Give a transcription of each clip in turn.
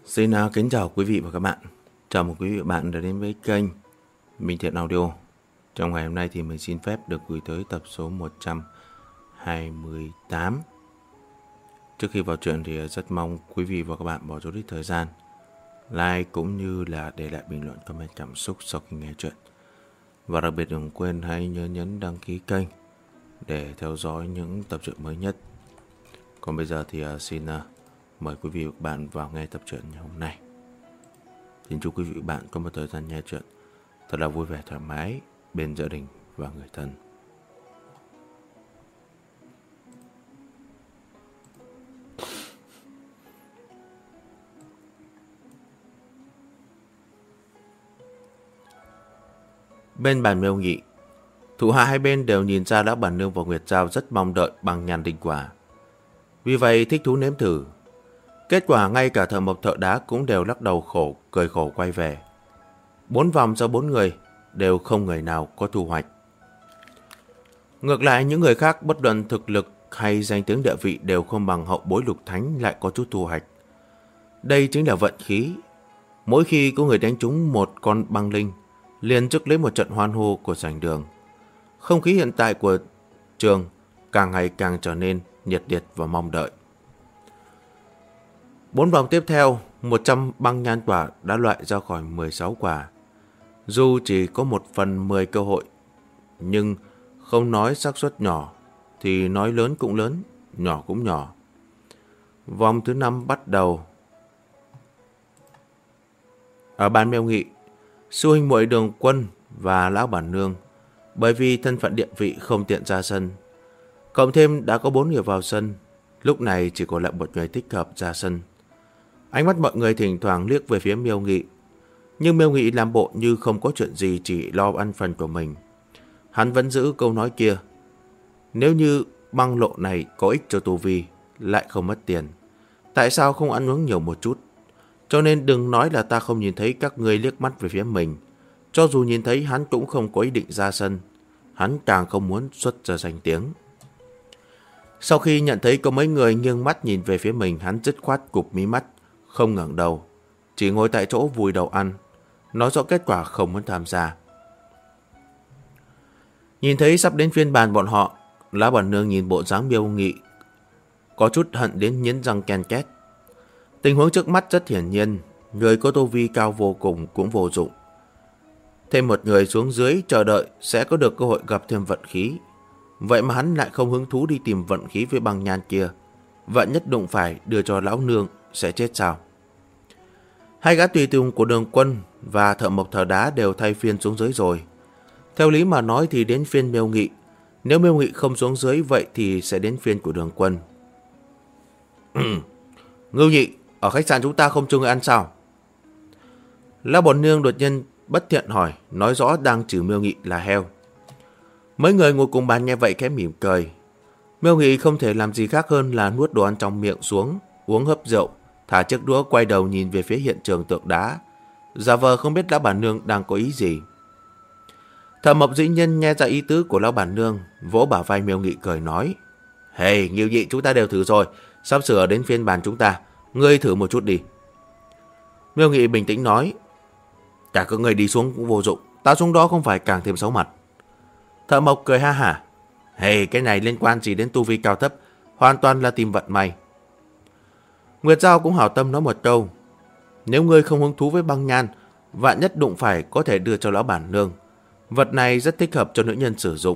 Xin kính chào quý vị và các bạn. Chào mừng quý vị và bạn đã đến với kênh Minh Thiện Audio. Trong ngày hôm nay thì mình xin phép được gửi tới tập số 128. Trước khi vào chuyện thì rất mong quý vị và các bạn bỏ chút ít thời gian like cũng như là để lại bình luận comment cảm xúc sau khi nghe chuyện. Và đặc biệt đừng quên hãy nhớ nhấn đăng ký kênh để theo dõi những tập truyện mới nhất. Còn bây giờ thì xin mời quý vị và các bạn vào nghe tập truyện ngày hôm nay. Xin chúc quý vị và các bạn có một thời gian nghe truyện thật là vui vẻ thoải mái bên gia đình và người thân. Bên bàn mêu nghị, thủ hạ hai bên đều nhìn ra lão bản nương và Nguyệt Giao rất mong đợi bằng nhàn đinh quả. Vì vậy thích thú nếm thử. Kết quả ngay cả thợ mộc thợ đá cũng đều lắc đầu khổ, cười khổ quay về. 4 vòng sau 4 người đều không người nào có thu hoạch. Ngược lại những người khác bất luận thực lực hay danh tiếng địa vị đều không bằng hậu bối Lục Thánh lại có chút thu hoạch. Đây chính là vận khí. Mỗi khi có người đánh trúng một con băng linh, liền rước lấy một trận hoan hô của sảnh đường. Không khí hiện tại của trường càng ngày càng trở nên nhiệt liệt và mong đợi. 4 vòng tiếp theo, 100 băng nhan quả đã loại ra khỏi 16 quả. Dù chỉ có 1/10 cơ hội, nhưng không nói xác suất nhỏ, thì nói lớn cũng lớn, nhỏ cũng nhỏ. Vòng thứ 5 bắt đầu. Ở bàn mêu nghị, sư huynh muội Đường Quân và lão bản nương, bởi vì thân phận địa vị không tiện ra sân, cộng thêm đã có 4 người vào sân, lúc này chỉ còn lại một người thích hợp ra sân. Ánh mắt mọi người thỉnh thoảng liếc về phía Miêu Nghị, nhưng Miêu Nghị làm bộ như không có chuyện gì, chỉ lo ăn phần của mình. Hắn vẫn giữ câu nói kia: nếu như băng lộ này có ích cho tu vi, lại không mất tiền, tại sao không ăn uống nhiều một chút? Cho nên đừng nói là ta không nhìn thấy các ngươi liếc mắt về phía mình. Cho dù nhìn thấy, hắn cũng không có ý định ra sân. Hắn càng không muốn xuất ra danh tiếng. Sau khi nhận thấy có mấy người nghiêng mắt nhìn về phía mình, hắn dứt khoát cụp mí mắt, không ngẩng đầu, chỉ ngồi tại chỗ vùi đầu ăn, nói rõ kết quả không muốn tham gia. Nhìn thấy sắp đến phiên bàn bọn họ, lão bản nương nhìn bộ dáng Miêu Nghị có chút hận đến nghiến răng ken két. Tình huống trước mắt rất hiển nhiên, người có tu vi cao vô cùng cũng vô dụng. Thêm một người xuống dưới chờ đợi sẽ có được cơ hội gặp thêm vận khí. Vậy mà hắn lại không hứng thú đi tìm vận khí với băng nhan kia. Vận nhất đụng phải đưa cho lão nương sẽ chết sao? Hai gã tùy tùng của Đường Quân và thợ mộc thợ đá đều thay phiên xuống dưới rồi. Theo lý mà nói thì đến phiên Miêu Nghị. Nếu Miêu Nghị không xuống dưới vậy thì sẽ đến phiên của Đường Quân. Ngưu Nhị, ở khách sạn chúng ta không cho người ăn sao? Lão bản nương đột nhiên bất thiện hỏi, nói rõ đang chửi Miêu Nghị là heo. Mấy người ngồi cùng bàn nghe vậy khẽ mỉm cười. Miêu Nghị không thể làm gì khác hơn là nuốt đồ ăn trong miệng xuống, uống hớp rượu, thả chiếc đũa quay đầu nhìn về phía hiện trường tượng đá, giả vờ không biết lão bản nương đang có ý gì. Thợ mộc dĩ nhân nghe ra ý tứ của lão bản nương, vỗ bả vai Miêu Nghị cười nói: Hey, Nghiêu Nhị, chúng ta đều thử rồi, sắp sửa đến phiên bàn chúng ta, ngươi thử một chút đi. Miêu Nghị bình tĩnh nói: cả các người đi xuống cũng vô dụng, ta xuống đó không phải càng thêm xấu mặt. Thợ mộc cười ha hả: Hey, cái này liên quan gì đến tu vi cao thấp, hoàn toàn là tìm vận may. Nguyệt Giao cũng hảo tâm nói một câu: nếu ngươi không hứng thú với băng nhan, vạn nhất đụng phải có thể đưa cho lão bản nương. Vật này rất thích hợp cho nữ nhân sử dụng.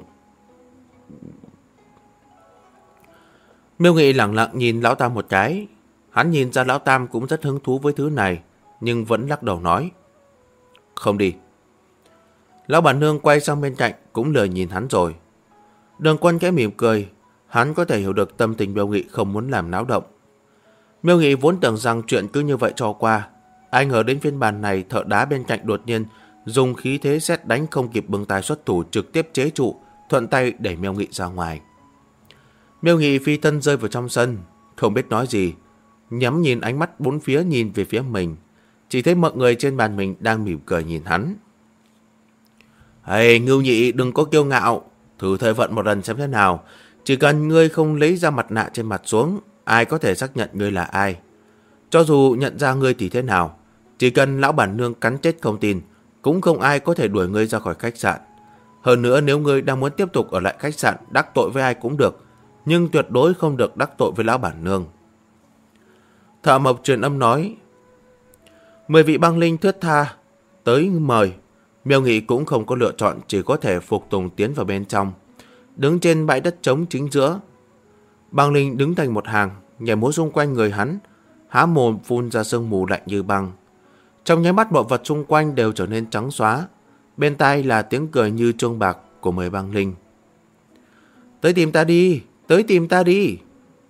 Miêu Nghị lẳng lặng nhìn lão tam một cái. Hắn nhìn ra lão tam cũng rất hứng thú với thứ này, nhưng vẫn lắc đầu nói: không đi. Lão bản nương quay sang bên cạnh cũng lười nhìn hắn rồi. Đường Quân cái mỉm cười, hắn có thể hiểu được tâm tình Miêu Nghị không muốn làm náo động. Miêu Nghị vốn tưởng rằng chuyện cứ như vậy cho qua, ai ngờ đến phiên bàn này thợ đá bên cạnh đột nhiên dùng khí thế sét đánh không kịp bưng tay xuất thủ, trực tiếp chế trụ, thuận tay đẩy Miêu Nghị ra ngoài. Miêu Nghị phi thân rơi vào trong sân, không biết nói gì, nhắm nhìn ánh mắt bốn phía nhìn về phía mình, chỉ thấy mọi người trên bàn mình đang mỉm cười nhìn hắn. Hey, Ngưu Nhị, đừng có kiêu ngạo, thử thời vận một lần xem thế nào. Chỉ cần ngươi không lấy ra mặt nạ trên mặt xuống, ai có thể xác nhận ngươi là ai. Cho dù nhận ra ngươi thì thế nào, chỉ cần lão bản nương cắn chết không tin, cũng không ai có thể đuổi ngươi ra khỏi khách sạn. Hơn nữa nếu ngươi đang muốn tiếp tục ở lại khách sạn đắc tội với ai cũng được, nhưng tuyệt đối không được đắc tội với lão bản nương. Thợ mộc truyền âm nói. 10 vị băng linh thướt tha tới mời. Miêu Nghị cũng không có lựa chọn, chỉ có thể phục tùng tiến vào bên trong. Đứng trên bãi đất trống chính giữa, băng linh đứng thành một hàng, nhảy múa xung quanh người hắn, há mồm phun ra sương mù lạnh như băng. Trong nháy mắt mọi vật xung quanh đều trở nên trắng xóa. Bên tai là tiếng cười như chuông bạc của 10 băng linh. Tới tìm ta đi, tới tìm ta đi.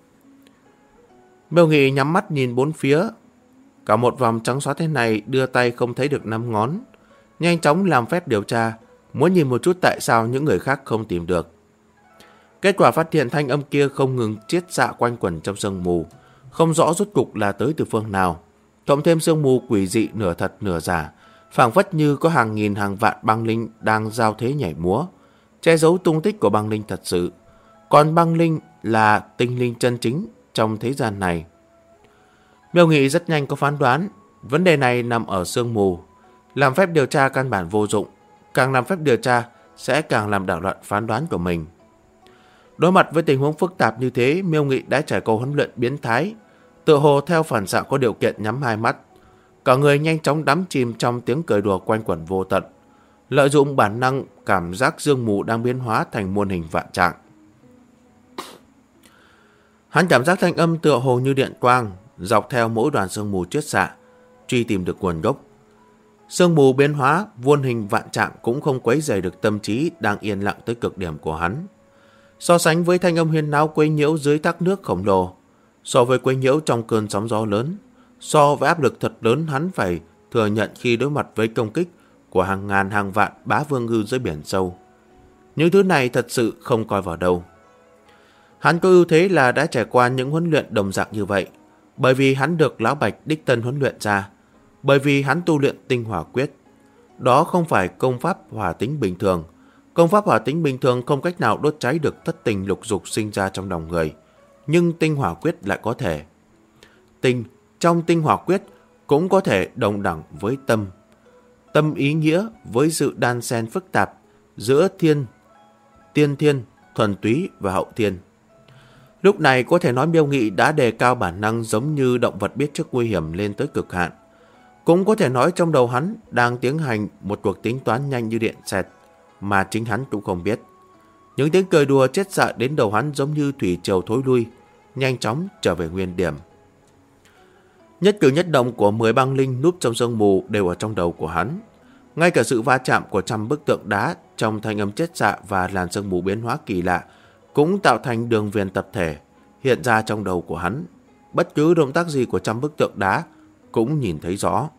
Miêu Nghị nhắm mắt nhìn bốn phía. Cả một vòng trắng xóa thế này, đưa tay không thấy được 5 ngón. Nhanh chóng làm phép điều tra, muốn nhìn một chút tại sao những người khác không tìm được. Kết quả phát hiện thanh âm kia không ngừng chiết xạ quanh quẩn trong sương mù, không rõ rốt cục là tới từ phương nào. Cộng thêm sương mù quỷ dị nửa thật nửa giả, phảng phất như có hàng nghìn hàng vạn băng linh đang giao thế nhảy múa, che giấu tung tích của băng linh thật sự. Còn băng linh là tinh linh chân chính trong thế gian này. Miêu Nghị rất nhanh có phán đoán, vấn đề này nằm ở sương mù. Làm phép điều tra căn bản vô dụng, càng làm phép điều tra sẽ càng làm đảo loạn phán đoán của mình. Đối mặt với tình huống phức tạp như thế, Miêu Nghị đã trải qua huấn luyện biến thái, tựa hồ theo phản xạ có điều kiện nhắm hai mắt. Cả người nhanh chóng đắm chìm trong tiếng cười đùa quanh quẩn vô tận, lợi dụng bản năng cảm giác sương mù đang biến hóa thành muôn hình vạn trạng. Hắn cảm giác thanh âm tựa hồ như điện quang, dọc theo mỗi đoàn sương mù chiết xạ, truy tìm được nguồn gốc. Sương mù biến hóa, muôn hình vạn trạng cũng không quấy rầy được tâm trí đang yên lặng tới cực điểm của hắn. So sánh với thanh âm huyên náo quấy nhiễu dưới thác nước khổng lồ, so với quấy nhiễu trong cơn sóng gió lớn, so với áp lực thật lớn hắn phải thừa nhận khi đối mặt với công kích của hàng ngàn hàng vạn bá vương ngư dưới biển sâu, những thứ này thật sự không coi vào đâu. Hắn có ưu thế là đã trải qua những huấn luyện đồng dạng như vậy, bởi vì hắn được Lão Bạch đích thân huấn luyện ra, bởi vì hắn tu luyện tinh hỏa quyết. Đó không phải công pháp hỏa tính bình thường. Công pháp hỏa tính bình thường không cách nào đốt cháy được thất tình lục dục sinh ra trong lòng người, nhưng tinh hỏa quyết lại có thể. Tinh trong tinh hỏa quyết cũng có thể đồng đẳng với tâm. Tâm ý nghĩa với sự đan xen phức tạp giữa tiên thiên, thuần túy và hậu thiên. Lúc này có thể nói Miêu Nghị đã đề cao bản năng giống như động vật biết trước nguy hiểm lên tới cực hạn. Cũng có thể nói trong đầu hắn đang tiến hành một cuộc tính toán nhanh như điện xẹt mà chính hắn cũng không biết. Những tiếng cười đùa chết dạ đến đầu hắn giống như thủy triều thối lui, nhanh chóng trở về nguyên điểm. Nhất cử nhất động của 10 băng linh núp trong sương mù đều ở trong đầu của hắn. Ngay cả sự va chạm của trăm bức tượng đá trong thanh âm chết dạ và làn sương mù biến hóa kỳ lạ cũng tạo thành đường viền tập thể hiện ra trong đầu của hắn. Bất cứ động tác gì của trăm bức tượng đá cũng nhìn thấy rõ.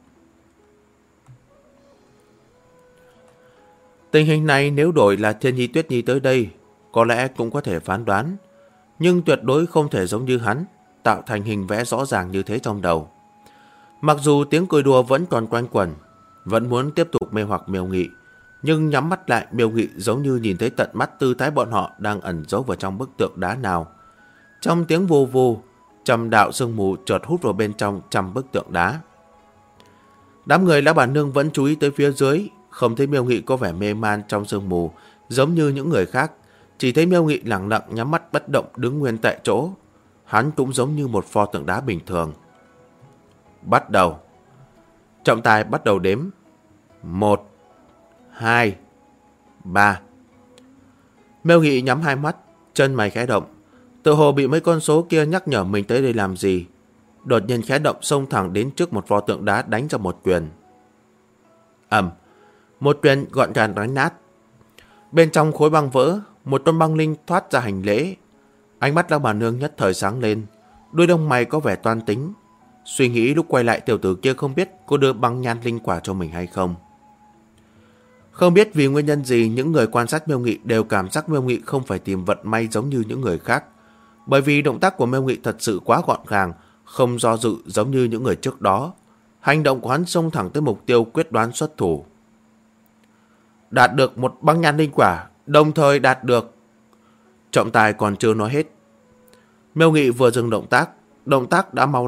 Tình hình này nếu đổi là Thiên Nhi Tuyết Nhi tới đây, có lẽ cũng có thể phán đoán, nhưng tuyệt đối không thể giống như hắn, tạo thành hình vẽ rõ ràng như thế trong đầu. Mặc dù tiếng cười đùa vẫn còn quanh quẩn, vẫn muốn tiếp tục mê hoặc Miêu Nghị, nhưng nhắm mắt lại Miêu Nghị giống như nhìn thấy tận mắt tư thái bọn họ đang ẩn giấu vào trong bức tượng đá nào. Trong tiếng vù vù, trăm đạo sương mù chợt hút vào bên trong trăm bức tượng đá. Đám người Lão Bản Nương vẫn chú ý tới phía dưới, không thấy Miêu Nghị có vẻ mê man trong sương mù giống như những người khác, chỉ thấy Miêu Nghị lặng lặng nhắm mắt bất động đứng nguyên tại chỗ. Hắn cũng giống như một pho tượng đá bình thường. Bắt đầu. Trọng tài bắt đầu đếm. 1, 2, 3. Miêu Nghị nhắm hai mắt, chân mày khẽ động, tự hồ bị mấy con số kia nhắc nhở mình tới đây làm gì. Đột nhiên khẽ động xông thẳng đến trước một pho tượng đá đánh ra một quyền. Ầm, một quyền gọn gàng đánh nát. Bên trong khối băng vỡ, một con băng linh thoát ra hành lễ. Ánh mắt Lão Bà Nương nhất thời sáng lên, đôi lông mày có vẻ toan tính, suy nghĩ lúc quay lại tiểu tử kia không biết có đưa băng nhan linh quả cho mình hay không. Không biết vì nguyên nhân gì, những người quan sát Miêu Nghị đều cảm giác Miêu Nghị không phải tìm vận may giống như những người khác, bởi vì động tác của Miêu Nghị thật sự quá gọn gàng, không do dự giống như những người trước đó. Hành động của hắn xông thẳng tới mục tiêu, quyết đoán xuất thủ. Đạt được một băng nhan linh quả, đồng thời đạt được. Trọng tài còn chưa nói hết, Miêu Nghị vừa dừng động tác đã mau lẹ,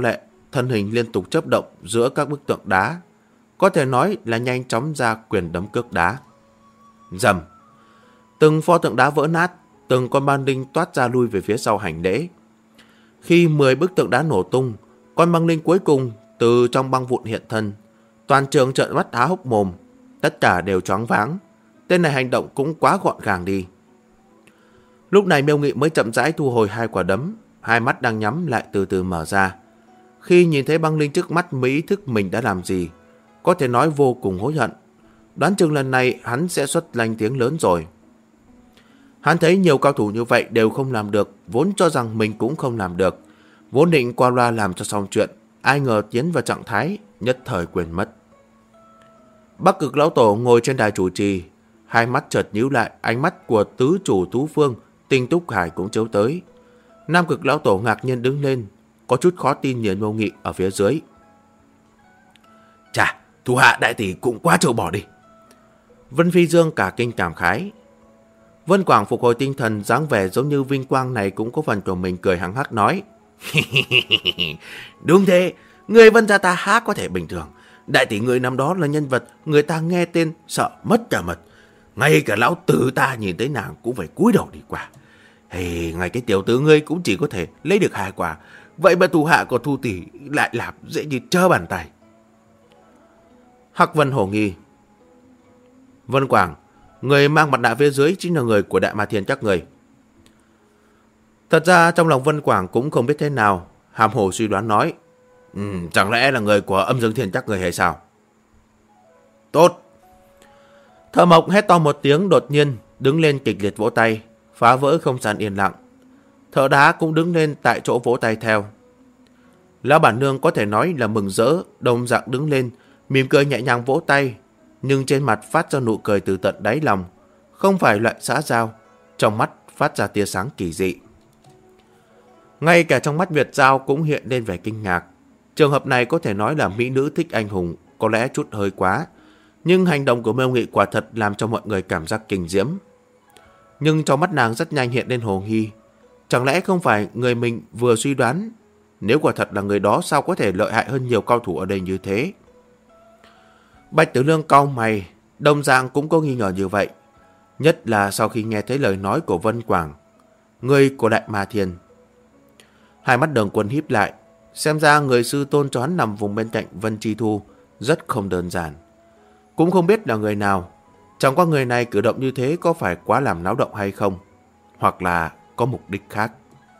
thân hình liên tục chớp động giữa các bức tượng đá. Có thể nói là nhanh chóng ra quyền đấm cước đá. Rầm. Từng pho tượng đá vỡ nát, từng con băng linh toát ra lui về phía sau hành lễ. Khi 10 bức tượng đá nổ tung, con băng linh cuối cùng từ trong băng vụn hiện thân. Toàn trường trợn mắt há hốc mồm, tất cả đều choáng váng. Tên này hành động cũng quá gọn gàng đi. Lúc này Miêu Nghị mới chậm rãi thu hồi 2 quả đấm, hai mắt đang nhắm lại từ từ mở ra. Khi nhìn thấy băng linh trước mắt mới ý thức mình đã làm gì, có thể nói vô cùng hối hận. Đoán chừng lần này hắn sẽ xuất danh tiếng lớn rồi. Hắn thấy nhiều cao thủ như vậy đều không làm được, vốn cho rằng mình cũng không làm được. Vốn định qua loa làm cho xong chuyện, ai ngờ tiến vào trạng thái, nhất thời quên mất. Bắc Cực Lão Tổ ngồi trên đài chủ trì, hai mắt chợt nhíu lại, ánh mắt của tứ chủ Thú Phương, Tinh Túc Hải cũng chiếu tới. Nam Cực Lão Tổ ngạc nhiên đứng lên, có chút khó tin nhìn Miêu Nghị ở phía dưới. Chà, thủ hạ đại tỷ cũng quá trâu bỏ đi. Vân Phi Dương cả kinh cảm khái. Vân Quảng phục hồi tinh thần, dáng vẻ giống như vinh quang này cũng có phần của mình, cười hăng hắc nói. Đúng thế, người Vân gia ta há có thể bình thường. Đại tỷ người năm đó là nhân vật người ta nghe tên sợ mất cả mật. Ngay cả lão tử ta nhìn thấy nàng cũng phải cúi đầu đi qua. Ngay cái tiểu tử ngươi cũng chỉ có thể lấy được 2 quả. Vậy mà thủ hạ của Thu tỷ lại làm dễ như trơ bàn tay. Hắc Vân hổ nghi. Vân Quảng, người mang mặt nạ phía dưới chính là người của Đại Ma Thiên chắc người. Thật ra trong lòng Vân Quảng cũng không biết thế nào, hàm hồ suy đoán nói. Chẳng lẽ là người của Âm Dương Thiên chắc người hay sao? Tốt. Thợ Mộc hét to một tiếng, đột nhiên đứng lên kịch liệt vỗ tay, phá vỡ không gian yên lặng. Thợ đá cũng đứng lên tại chỗ vỗ tay theo. Lão bản nương có thể nói là mừng rỡ, đồng dạng đứng lên, mỉm cười nhẹ nhàng vỗ tay, nhưng trên mặt phát ra nụ cười từ tận đáy lòng, không phải loại xã giao, trong mắt phát ra tia sáng kỳ dị. Ngay cả trong mắt Việt Giao cũng hiện lên vẻ kinh ngạc. Trường hợp này có thể nói là mỹ nữ thích anh hùng, có lẽ chút hơi quá, nhưng hành động của Miêu Nghị quả thật làm cho mọi người cảm giác kinh diễm. Nhưng trong mắt nàng rất nhanh hiện lên hồ nghi. Chẳng lẽ không phải người mình vừa suy đoán? Nếu quả thật là người đó, sao có thể lợi hại hơn nhiều cao thủ ở đây như thế? Bạch Tử Lương cau mày, đồng dạng cũng có nghi ngờ như vậy. Nhất là sau khi nghe thấy lời nói của Vân Quảng, người của Đại Ma Thiên. Hai mắt Đường Quân híp lại, xem ra người sư tôn cho hắn nằm vùng bên cạnh Vân Chi Thu rất không đơn giản. Cũng không biết là người nào, chẳng qua người này cử động như thế có phải quá làm náo động hay không, hoặc là có mục đích khác.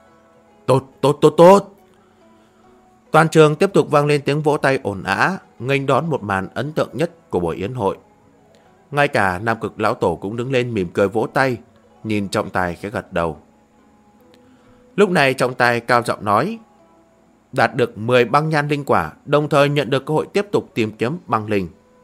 Tốt. Toàn trường tiếp tục vang lên tiếng vỗ tay ồn ào, nghênh đón một màn ấn tượng nhất của buổi yến hội. Ngay cả Nam Cực Lão Tổ cũng đứng lên mỉm cười vỗ tay, nhìn trọng tài khẽ gật đầu. Lúc này trọng tài cao giọng nói, đạt được 10 băng nhan linh quả, đồng thời nhận được cơ hội tiếp tục tìm kiếm băng linh.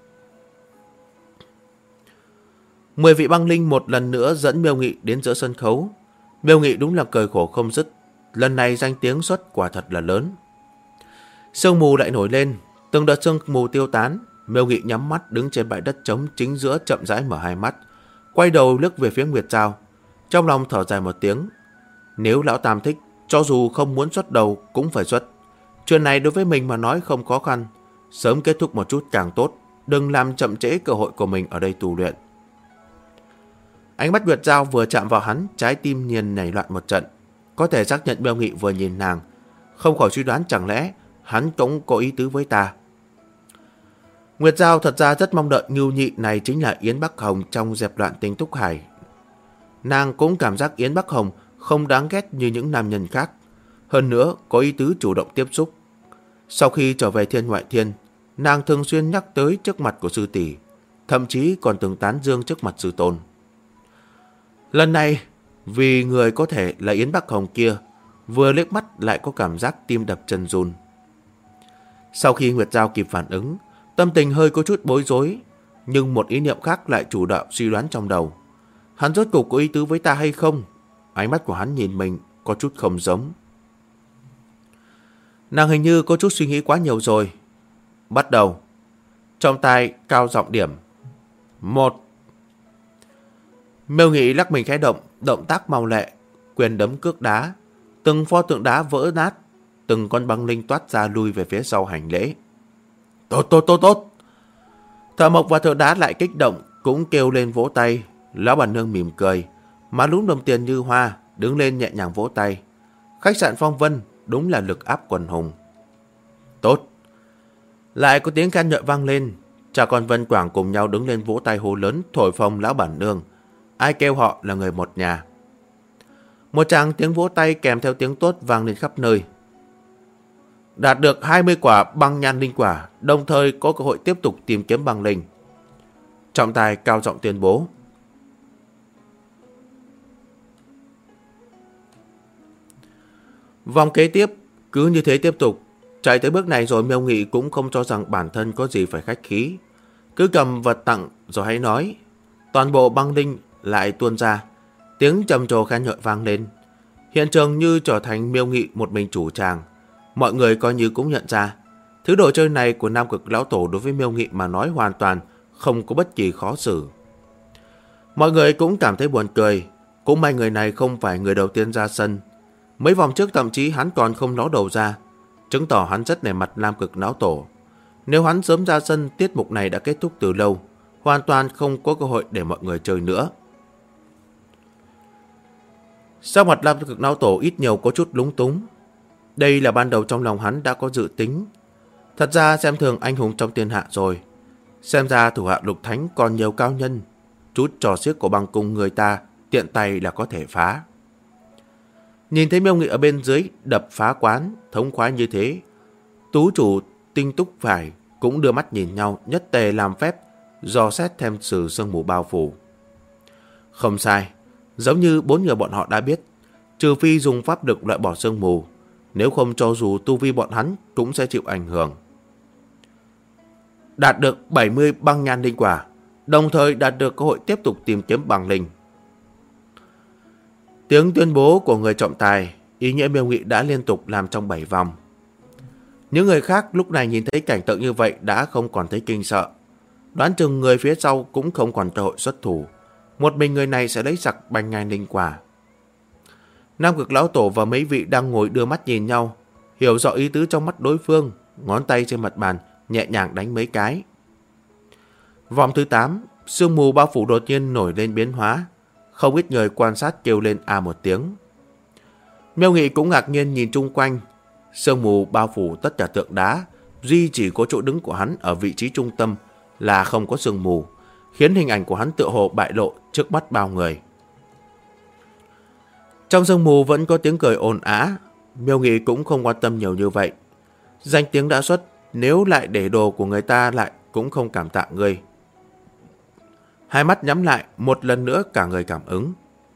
10 vị băng linh một lần nữa dẫn Miêu Nghị đến giữa sân khấu. Miêu Nghị đúng là cười khổ không dứt, lần này danh tiếng xuất quả thật là lớn. Sương mù lại nổi lên, từng đợt sương mù tiêu tán, Miêu Nghị nhắm mắt đứng trên bãi đất trống chính giữa, chậm rãi mở hai mắt, quay đầu liếc về phía Nguyệt Giao, trong lòng thở dài một tiếng. Nếu lão Tam thích, cho dù không muốn xuất đầu cũng phải xuất. Chuyện này đối với mình mà nói không khó khăn, sớm kết thúc một chút càng tốt, đừng làm chậm trễ cơ hội của mình ở đây tu luyện. Ánh mắt Nguyệt Giao vừa chạm vào hắn, trái tim liền nảy loạn một trận. Có thể xác nhận Miêu Nghị vừa nhìn nàng, không khỏi suy đoán chẳng lẽ hắn cũng có ý tứ với ta. Nguyệt Giao thật ra rất mong đợi Ngưu Nhị này chính là Yến Bắc Hồng trong dẹp loạn Tinh Túc Hải. Nàng cũng cảm giác Yến Bắc Hồng không đáng ghét như những nam nhân khác, hơn nữa có ý tứ chủ động tiếp xúc. Sau khi trở về Thiên Ngoại Thiên, nàng thường xuyên nhắc tới trước mặt của sư tỷ, thậm chí còn từng tán dương trước mặt sư tôn. Lần này, vì người có thể là Yến Bắc Hồng kia, vừa liếc mắt lại có cảm giác tim đập chân run. Sau khi Nguyệt Giao kịp phản ứng, tâm tình hơi có chút bối rối, nhưng một ý niệm khác lại chủ đạo suy đoán trong đầu. Hắn rốt cuộc có ý tứ với ta hay không? Ánh mắt của hắn nhìn mình có chút không giống. Nàng hình như có chút suy nghĩ quá nhiều rồi. Bắt đầu. Trong tai cao giọng điểm. 1. Miêu Nghị lắc mình khẽ động, động tác mau lẹ, quyền đấm cước đá, từng pho tượng đá vỡ nát, từng con băng linh toát ra lui về phía sau hành lễ. Tốt. Thợ mộc và thợ đá lại kích động, cũng kêu lên vỗ tay. Lão bản nương mỉm cười, má lúm đồng tiền như hoa, đứng lên nhẹ nhàng vỗ tay. Khách sạn Phong Vân đúng là lực áp quần hùng. Tốt. Lại có tiếng khen ngợi vang lên. Cha con Vân Quảng cùng nhau đứng lên vỗ tay hô lớn thổi phồng lão bản nương. Ai kêu họ là người một nhà. Một tràng tiếng vỗ tay kèm theo tiếng tốt vang lên khắp nơi. Đạt được 20 quả băng nhan linh quả, đồng thời có cơ hội tiếp tục tìm kiếm băng linh. Trọng tài cao giọng tuyên bố. Vòng kế tiếp cứ như thế tiếp tục. Chạy tới bước này rồi Miêu Nghị cũng không cho rằng bản thân có gì phải khách khí. Cứ cầm vật tặng rồi hãy nói. Toàn bộ băng linh lại tuôn ra. Tiếng trầm trồ khen ngợi vang lên. Hiện trường như trở thành Miêu Nghị một mình chủ tràng. Mọi người coi như cũng nhận ra. Thứ đồ chơi này của Nam Cực Lão Tổ đối với Miêu Nghị mà nói hoàn toàn không có bất kỳ khó xử. Mọi người cũng cảm thấy buồn cười. Cũng may người này không phải người đầu tiên ra sân. Mấy vòng trước thậm chí hắn còn không ló đầu ra, chứng tỏ hắn rất nể mặt Nam Cực Lão Tổ. Nếu hắn sớm ra sân, tiết mục này đã kết thúc từ lâu, hoàn toàn không có cơ hội để mọi người chơi nữa. Sắc mặt Nam Cực Lão Tổ ít nhiều có chút lúng túng. Đây là ban đầu trong lòng hắn đã có dự tính. Thật ra xem thường anh hùng trong thiên hạ rồi. Xem ra thủ hạ Lục Thánh còn nhiều cao nhân. Chút trò xiếc của băng cung người ta tiện tay là có thể phá. Nhìn thấy Miêu Nghị ở bên dưới đập phá quán, thống khoái như thế, tú chủ tinh túc phải cũng đưa mắt nhìn nhau, nhất tề làm phép, dò xét thêm sự sương mù bao phủ. Không sai, giống như 4 người bọn họ đã biết, trừ phi dùng pháp lực loại bỏ sương mù, nếu không cho dù tu vi bọn hắn cũng sẽ chịu ảnh hưởng. Đạt được 70 băng nhan linh quả, đồng thời đạt được cơ hội tiếp tục tìm kiếm băng linh. Tiếng tuyên bố của người trọng tài, ý nghĩa Miêu Nghị đã liên tục làm trong 7 vòng. Những người khác lúc này nhìn thấy cảnh tượng như vậy đã không còn thấy kinh sợ. Đoán chừng người phía sau cũng không còn cơ hội xuất thủ. Một mình người này sẽ lấy sặc băng nhan linh quả. Nam Cực Lão Tổ và mấy vị đang ngồi đưa mắt nhìn nhau, hiểu rõ ý tứ trong mắt đối phương, ngón tay trên mặt bàn nhẹ nhàng đánh mấy cái. Vòng thứ 8, sương mù bao phủ đột nhiên nổi lên biến hóa. Không ít người quan sát kêu lên a một tiếng. Miêu Nghị cũng ngạc nhiên nhìn chung quanh. Sương mù bao phủ tất cả tượng đá, duy chỉ có chỗ đứng của hắn ở vị trí trung tâm là không có sương mù, khiến hình ảnh của hắn tựa hồ bại lộ trước mắt bao người. Trong sương mù vẫn có tiếng cười ồn ào. Miêu Nghị cũng không quan tâm nhiều như vậy. Danh tiếng đã xuất, nếu lại để đồ của người ta lại cũng không cảm tạ ngươi. Hai mắt nhắm lại, một lần nữa cả người cảm ứng.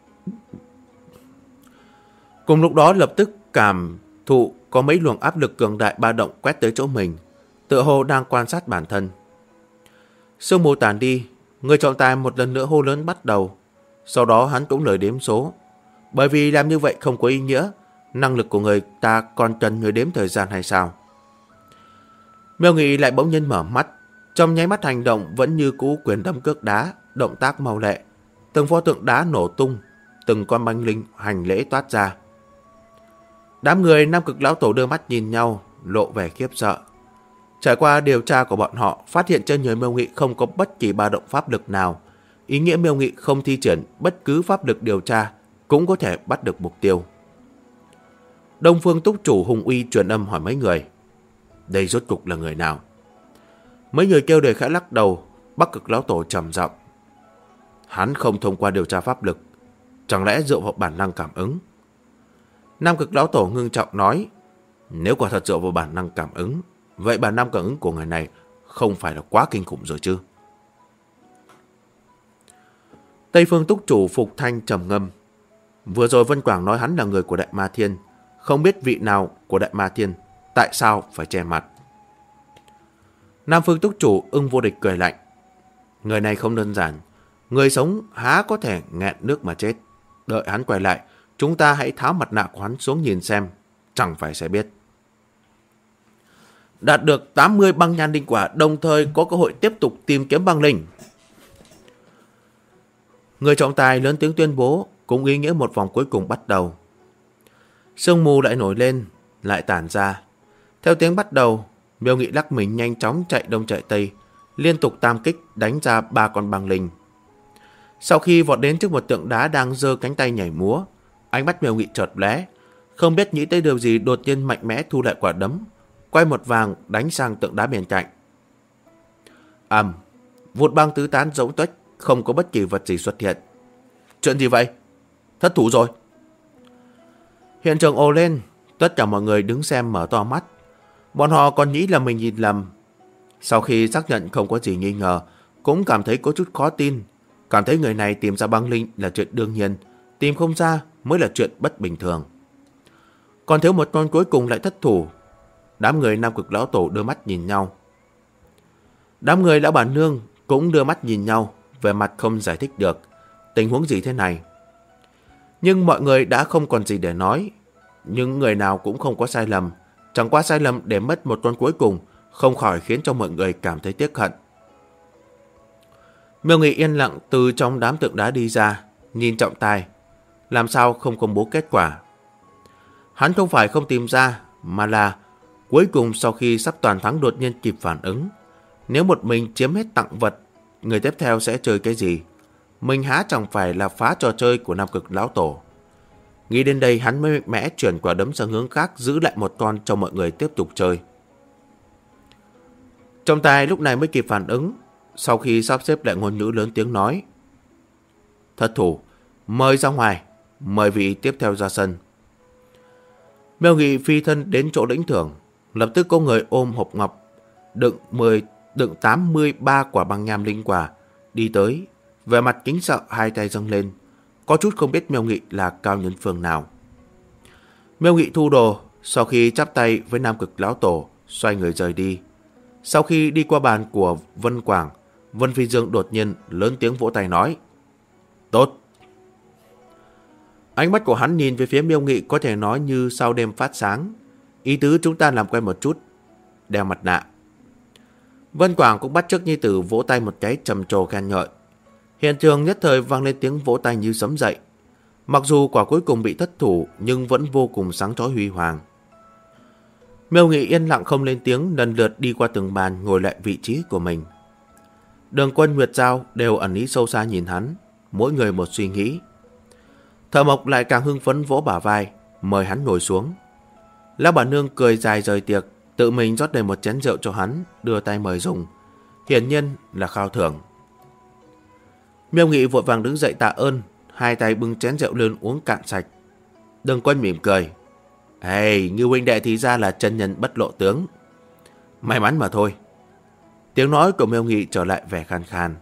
Cùng lúc đó lập tức cảm thụ có mấy luồng áp lực cường đại ba động quét tới chỗ mình, tựa hồ đang quan sát bản thân. Sương mù tàn đi, người trọng tài một lần nữa hô lớn bắt đầu. Sau đó hắn cũng lời đếm số. Bởi vì làm như vậy không có ý nghĩa, năng lực của người ta còn cần người đếm thời gian hay sao? Miêu Nghị lại bỗng nhiên mở mắt, trong nháy mắt hành động vẫn như cũ quyền đấm cước đá, động tác mau lẹ. Từng pho tượng đá nổ tung, từng con băng linh hành lễ toát ra. Đám người Nam Cực Lão Tổ đưa mắt nhìn nhau, lộ vẻ khiếp sợ. Trải qua điều tra của bọn họ, phát hiện trên người Miêu Nghị không có bất kỳ ba động pháp lực nào. Ý nghĩa Miêu Nghị không thi triển bất cứ pháp lực điều tra cũng có thể bắt được mục tiêu. Đông Phương Túc Chủ hùng uy truyền âm hỏi mấy người. Đây rốt cục là người nào? Mấy người kêu đề khẽ lắc đầu. Bắc Cực Lão Tổ trầm giọng. Hắn không thông qua điều tra pháp lực, chẳng lẽ dựa vào bản năng cảm ứng? Nam Cực Lão Tổ ngưng trọng nói. Nếu quả thật dựa vào bản năng cảm ứng, vậy bản năng cảm ứng của người này không phải là quá kinh khủng rồi chứ? Tây Phương Túc Chủ Phục Thanh trầm ngâm. Vừa rồi Vân Quảng nói hắn là người của Đại Ma Thiên, không biết vị nào của Đại Ma Thiên, tại sao phải che mặt? Nam Phương Túc Chủ Ưng Vô Địch cười lạnh. Người này không đơn giản, người sống há có thể nghẹn nước mà chết. Đợi hắn quay lại, chúng ta hãy tháo mặt nạ của hắn xuống nhìn xem, chẳng phải sẽ biết. Đạt được 80 băng nhan linh quả, đồng thời có cơ hội tiếp tục tìm kiếm băng linh. Người trọng tài lớn tiếng tuyên bố, cũng ý nghĩa một vòng cuối cùng bắt đầu. Sương mù lại nổi lên, lại tản ra. Theo tiếng bắt đầu, Miêu Nghị lắc mình nhanh chóng chạy đông chạy tây, liên tục tam kích đánh ra 3 con băng linh. Sau khi vọt đến trước một tượng đá đang giơ cánh tay nhảy múa, ánh mắt Miêu Nghị chợt lóe, không biết nghĩ tới điều gì đột nhiên mạnh mẽ thu lại quả đấm, quay một vàng đánh sang tượng đá bên cạnh. Vụt băng tứ tán rỗng tuếch, không có bất kỳ vật gì xuất hiện. Chuyện gì vậy? Thất thủ rồi. Hiện trường ồ lên, tất cả mọi người đứng xem mở to mắt. Bọn họ còn nghĩ là mình nhìn lầm. Sau khi xác nhận không có gì nghi ngờ, cũng cảm thấy có chút khó tin. Cảm thấy người này tìm ra băng linh là chuyện đương nhiên, tìm không ra mới là chuyện bất bình thường. Còn thiếu một con cuối cùng lại thất thủ. Đám người Nam Cực Lão Tổ đưa mắt nhìn nhau. Đám người Lão Bản Nương cũng đưa mắt nhìn nhau, về mặt không giải thích được tình huống gì thế này. Nhưng mọi người đã không còn gì để nói. Nhưng người nào cũng không có sai lầm. Chẳng qua sai lầm để mất một con cuối cùng không khỏi khiến cho mọi người cảm thấy tiếc hận. Miêu Nghị yên lặng từ trong đám tượng đá đi ra, nhìn trọng tài, làm sao không công bố kết quả. Hắn không phải không tìm ra, mà là cuối cùng sau khi sắp toàn thắng đột nhiên kịp phản ứng. Nếu một mình chiếm hết tặng vật, người tiếp theo sẽ chơi cái gì? Mình há chẳng phải là phá trò chơi của Nam Cực Lão Tổ. Nghĩ đến đây hắn mới mạnh mẽ chuyển quả đấm sang hướng khác, giữ lại một con cho mọi người tiếp tục chơi. Trọng tài lúc này mới kịp phản ứng, sau khi sắp xếp lại ngôn ngữ lớn tiếng nói: Thất thủ, mời ra ngoài, mời vị tiếp theo ra sân. Miêu Nghị phi thân đến chỗ lĩnh thưởng, lập tức có người ôm hộp ngọc đựng 83 quả băng nham linh quả đi tới, vẻ mặt kính sợ, hai tay dâng lên, có chút không biết Miêu Nghị là cao nhân phương nào. Miêu Nghị thu đồ, sau khi chắp tay với Nam Cực Lão Tổ, xoay người rời đi. Sau khi đi qua bàn của Vân Quảng, Vân Phi Dương đột nhiên lớn tiếng vỗ tay nói: Tốt. Ánh mắt của hắn nhìn về phía Miêu Nghị có thể nói như sao đêm phát sáng. Ý tứ chúng ta làm quen một chút, đeo mặt nạ. Vân Quảng cũng bắt chước nhi tử vỗ tay một cái trầm trồ khen ngợi. Hiện trường nhất thời vang lên tiếng vỗ tay như sấm dậy. Mặc dù quả cuối cùng bị thất thủ nhưng vẫn vô cùng sáng chói huy hoàng. Miêu Nghị yên lặng không lên tiếng, lần lượt đi qua từng bàn ngồi lại vị trí của mình. Đường Quân, Nguyệt Giao đều ẩn ý sâu xa nhìn hắn, mỗi người một suy nghĩ. Thợ Mộc lại càng hưng phấn vỗ bả vai, mời hắn ngồi xuống. Lão Bản Nương cười dài rời tiệc, tự mình rót đầy một chén rượu cho hắn, đưa tay mời dùng, hiển nhiên là khao thưởng. Miêu Nghị vội vàng đứng dậy tạ ơn, hai tay bưng chén rượu lên uống cạn sạch. Đường Quân mỉm cười: Ngưu huynh đệ thì ra là chân nhân bất lộ tướng. May mắn mà thôi. Tiếng nói của Miêu Nghị trở lại vẻ khàn khàn.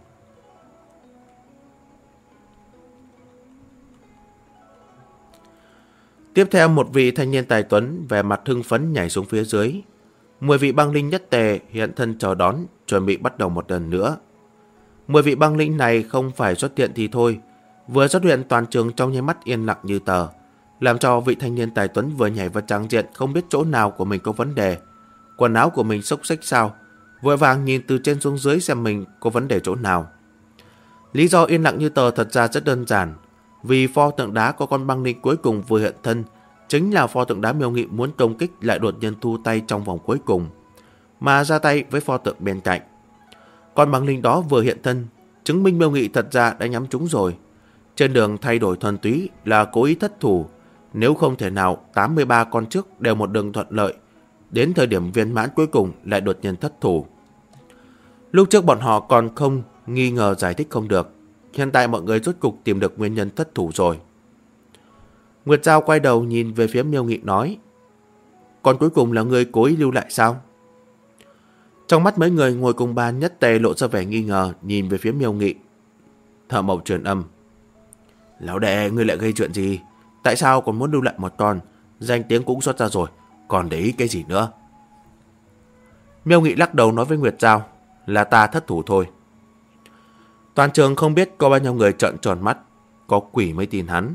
Tiếp theo một vị thanh niên tài tuấn vẻ mặt hưng phấn nhảy xuống phía dưới. 10 vị băng linh nhất tề hiện thân chờ đón, chuẩn bị bắt đầu một lần nữa. 10 vị băng linh này không phải xuất hiện thì thôi, vừa xuất hiện toàn trường trong nháy mắt yên lặng như tờ, làm cho vị thanh niên tài tuấn vừa nhảy vào tràng diện không biết chỗ nào của mình có vấn đề. Quần áo của mình xốc xếch sao, vội vàng nhìn từ trên xuống dưới xem mình có vấn đề chỗ nào. Lý do yên lặng như tờ thật ra rất đơn giản, vì pho tượng đá có con băng linh cuối cùng vừa hiện thân chính là pho tượng đá Miêu Nghị muốn công kích lại đột nhiên thu tay trong vòng cuối cùng, mà ra tay với pho tượng bên cạnh. Con băng linh đó vừa hiện thân, chứng minh Miêu Nghị thật ra đã nhắm trúng rồi. Trên đường thay đổi thuần túy là cố ý thất thủ, nếu không thể nào 83 con trước đều một đường thuận lợi, đến thời điểm viên mãn cuối cùng lại đột nhiên thất thủ. Lúc trước bọn họ còn không nghi ngờ giải thích không được, hiện tại mọi người rốt cục tìm được nguyên nhân thất thủ rồi. Nguyệt Giao quay đầu nhìn về phía Miêu Nghị nói: Còn cuối cùng là người cố ý lưu lại sao? Trong mắt mấy người ngồi cùng bàn nhất tề lộ ra vẻ nghi ngờ, nhìn về phía Miêu Nghị. Thợ Mộc truyền âm: Lão đệ, ngươi lại gây chuyện gì? Tại sao còn muốn lưu lại một con? Danh tiếng cũng xuất ra rồi, còn để ý cái gì nữa? Miêu Nghị lắc đầu nói với Nguyệt Giao: Là ta thất thủ thôi. Toàn trường không biết có bao nhiêu người trợn tròn mắt, có quỷ mới tin hắn.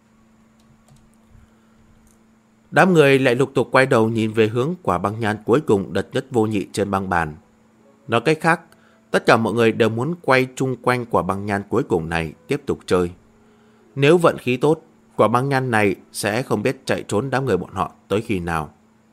Đám người lại lục tục quay đầu nhìn về hướng quả băng nhan cuối cùng độc nhất vô nhị trên băng bàn. Nói cách khác, tất cả mọi người đều muốn quay chung quanh quả băng nhan cuối cùng này tiếp tục chơi. Nếu vận khí tốt, quả băng nhan này sẽ không biết chạy trốn đám người bọn họ tới khi nào.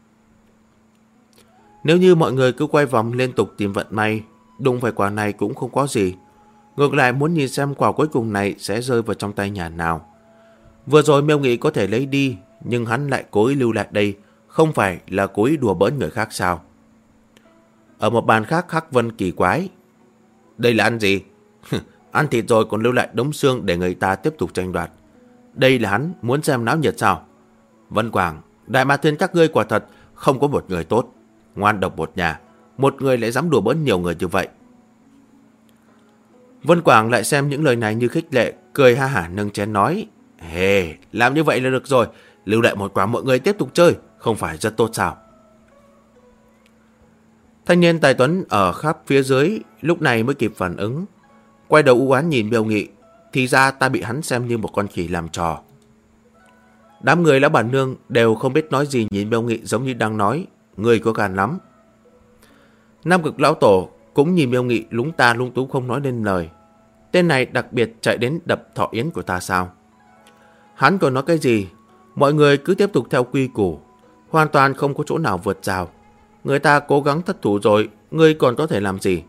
Nếu như mọi người cứ quay vòng liên tục tìm vận may, đụng phải quả này cũng không có gì. Ngược lại muốn nhìn xem quả cuối cùng này sẽ rơi vào trong tay nhà nào. Vừa rồi Miêu Nghị có thể lấy đi, nhưng hắn lại cố ý lưu lại đây, không phải là cố ý đùa bỡn người khác sao? Ở một bàn khác, Hắc Vân kỳ quái. Đây là ăn gì? Ăn thịt rồi còn lưu lại đống xương để người ta tiếp tục tranh đoạt. Đây là hắn muốn xem náo nhiệt sao? Vân Quảng, Đại Ma Thiên các ngươi quả thật không có một người tốt. Ngoan độc một nhà, một người lại dám đùa bỡn nhiều người như vậy. Vân Quảng lại xem những lời này như khích lệ, cười ha hả nâng chén nói. Hề, làm như vậy là được rồi, lưu lại một quả mọi người tiếp tục chơi, không phải rất tốt sao? Thanh niên tài tuấn ở khắp phía dưới lúc này mới kịp phản ứng. Quay đầu u oán nhìn Miêu Nghị, thì ra ta bị hắn xem như một con khỉ làm trò. Đám người lão bản nương đều không biết nói gì nhìn Miêu Nghị giống như đang nói, người có gan lắm. Nam Cực lão tổ cũng nhìn Miêu Nghị lúng ta lung túng không nói nên lời. Tên này đặc biệt chạy đến đập thọ yến của ta sao? Hắn còn nói cái gì? Mọi người cứ tiếp tục theo quy củ, hoàn toàn không có chỗ nào vượt rào. Người ta cố gắng thất thủ rồi, ngươi còn có thể làm gì?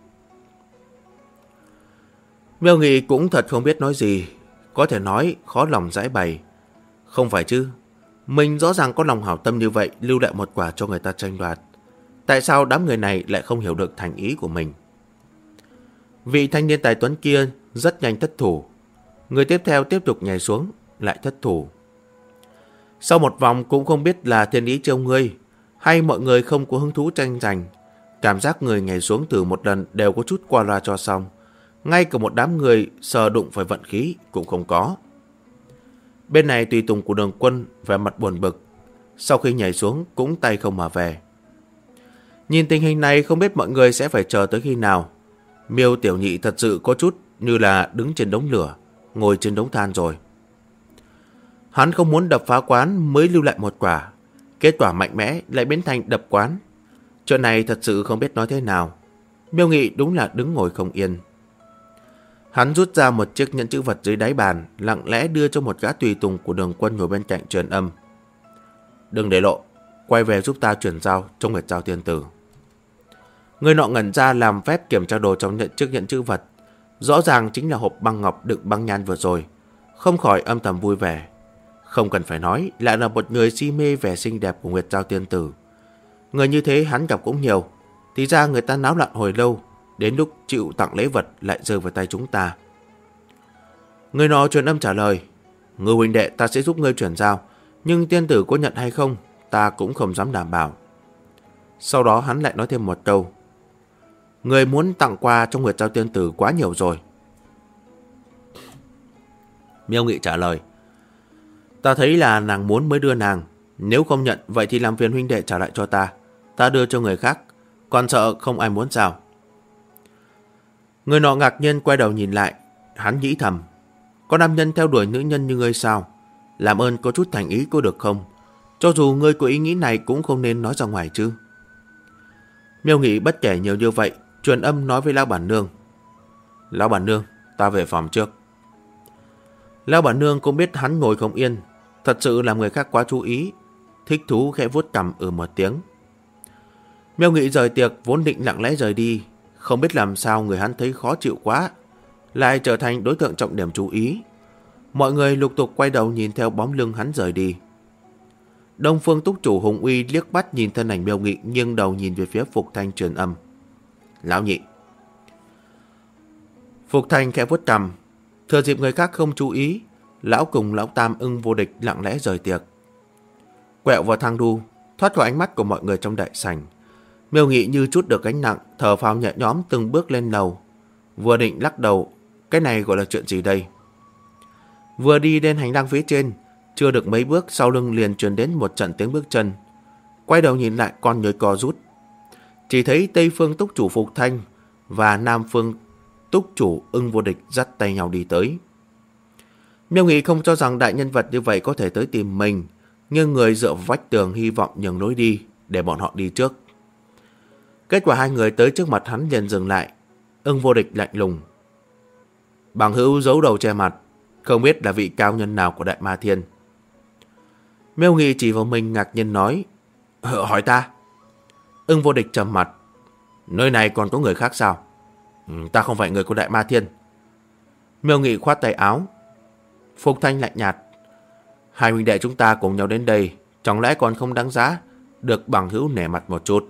Miêu Nghị cũng thật không biết nói gì, có thể nói khó lòng giải bày. Không phải chứ, mình rõ ràng có lòng hảo tâm như vậy, lưu lại một quả cho người ta tranh đoạt. Tại sao đám người này lại không hiểu được thành ý của mình? Vị thanh niên tài tuấn kia rất nhanh thất thủ. Người tiếp theo tiếp tục nhảy xuống, lại thất thủ. Sau một vòng cũng không biết là thiên ý trêu ngươi, hay mọi người không có hứng thú tranh giành. Cảm giác người nhảy xuống từ một lần đều có chút qua loa cho xong. Ngay cả một đám người sờ đụng phải vận khí cũng không có. Bên này tùy tùng của Đường Quân vẻ mặt buồn bực, sau khi nhảy xuống cũng tay không mà về. Nhìn tình hình này không biết mọi người sẽ phải chờ tới khi nào. Miêu Tiểu Nhị thật sự có chút như là đứng trên đống lửa, ngồi trên đống than rồi. Hắn không muốn đập phá quán mới lưu lại một quả, kết quả mạnh mẽ lại biến thành đập quán. Chuyện này thật sự không biết nói thế nào. Miêu Nghị đúng là đứng ngồi không yên. Hắn rút ra một chiếc nhẫn chữ vật dưới đáy bàn, lặng lẽ đưa cho một gã tùy tùng của Đường Quân ngồi bên cạnh truyền âm. Đừng để lộ, quay về giúp ta chuyển giao trong Nguyệt Giao Tiên Tử. Người nọ ngẩn ra làm phép kiểm tra đồ trong chiếc nhẫn chữ vật. Rõ ràng chính là hộp băng ngọc đựng băng nhan vừa rồi. Không khỏi âm thầm vui vẻ. Không cần phải nói, lại là một người si mê vẻ xinh đẹp của Nguyệt Giao Tiên Tử. Người như thế hắn gặp cũng nhiều. Thì ra người ta náo loạn hồi lâu, đến lúc chịu tặng lễ vật lại rơi vào tay chúng ta. Người nọ truyền âm trả lời. Người huynh đệ ta sẽ giúp ngươi chuyển giao, nhưng tiên tử có nhận hay không ta cũng không dám đảm bảo. Sau đó hắn lại nói thêm một câu. Người muốn tặng quà trong Nguyệt Giao Tiên Tử quá nhiều rồi. Miêu Nghị trả lời. Ta thấy là nàng muốn mới đưa nàng. Nếu không nhận vậy thì làm phiền huynh đệ trả lại cho ta. Ta đưa cho người khác, còn sợ không ai muốn sao? Người nọ ngạc nhiên quay đầu nhìn lại. Hắn nghĩ thầm. Có nam nhân theo đuổi nữ nhân như ngươi sao? Làm ơn có chút thành ý có được không? Cho dù ngươi có ý nghĩ này cũng không nên nói ra ngoài chứ. Miêu Nghị bất kể nhiều như vậy, truyền âm nói với Lão Bản Nương. Lão Bản Nương, ta về phòng trước. Lão Bản Nương cũng biết hắn ngồi không yên, thật sự làm người khác quá chú ý, thích thú khẽ vuốt cằm một tiếng. Miêu Nghị rời tiệc vốn định lặng lẽ rời đi, không biết làm sao người hắn thấy khó chịu quá, lại trở thành đối tượng trọng điểm chú ý. Mọi người lục tục quay đầu nhìn theo bóng lưng hắn rời đi. Đông Phương túc chủ Hùng Uy liếc mắt nhìn thân ảnh Miêu Nghị, nghiêng đầu nhìn về phía Phục Thanh truyền âm. Lão nhị. Phục Thanh khẽ vuốt cằm, thừa dịp người khác không chú ý, lão cùng lão tam Ưng Vô Địch lặng lẽ rời tiệc. Quẹo vào thang đu, thoát khỏi ánh mắt của mọi người trong đại sảnh. Miêu Nghị như chút được gánh nặng, thở phào nhẹ nhõm từng bước lên lầu. Vừa định lắc đầu, cái này gọi là chuyện gì đây? Vừa đi lên hành lang phía trên, chưa được mấy bước sau lưng liền truyền đến một trận tiếng bước chân. Quay đầu nhìn lại con nhồi co rút. Chỉ thấy Tây Phương túc chủ Phục Thanh và Nam Phương túc chủ Ưng Vô Địch dắt tay nhau đi tới. Miêu Nghị không cho rằng đại nhân vật như vậy có thể tới tìm mình, nhưng người dựa vào vách tường hy vọng nhường lối đi để bọn họ đi trước. Kết quả hai người tới trước mặt hắn liền dừng lại. Ưng Vô Địch lạnh lùng. Bằng hữu giấu đầu che mặt, không biết là vị cao nhân nào của Đại Ma Thiên. Miêu Nghị chỉ vào mình ngạc nhiên nói. Hỏi ta. Ưng Vô Địch trầm mặt. Nơi này còn có người khác sao? Ta không phải người của Đại Ma Thiên. Miêu Nghị khoát tay áo. Phục Thanh lạnh nhạt. Hai huynh đệ chúng ta cùng nhau đến đây, chẳng lẽ còn không đáng giá được bằng hữu nể mặt một chút?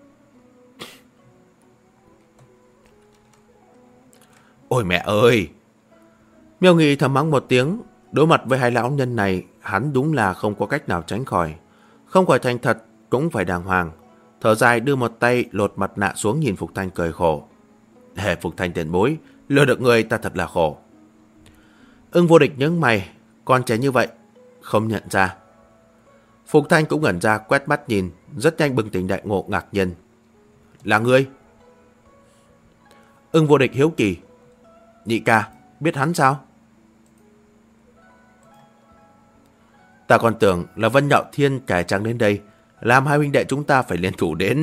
Ôi mẹ ơi! Miêu Nghị thầm mắng một tiếng. Đối mặt với hai lão nhân này, hắn đúng là không có cách nào tránh khỏi. Không phải thành thật, cũng phải đàng hoàng. Thở dài đưa một tay lột mặt nạ xuống nhìn Phục Thanh cười khổ. Phục Thanh tiền bối, lừa được người ta thật là khổ. Ưng Vô Địch nhướng mày, con trẻ như vậy, không nhận ra. Phục Thanh cũng ngẩn ra quét mắt nhìn, rất nhanh bừng tỉnh đại ngộ ngạc nhiên. Là ngươi? Ưng Vô Địch hiếu kỳ. Nhị ca, biết hắn sao? Ta còn tưởng là Vân Nhạo Thiên cải trang đến đây, làm hai huynh đệ chúng ta phải liên thủ đến.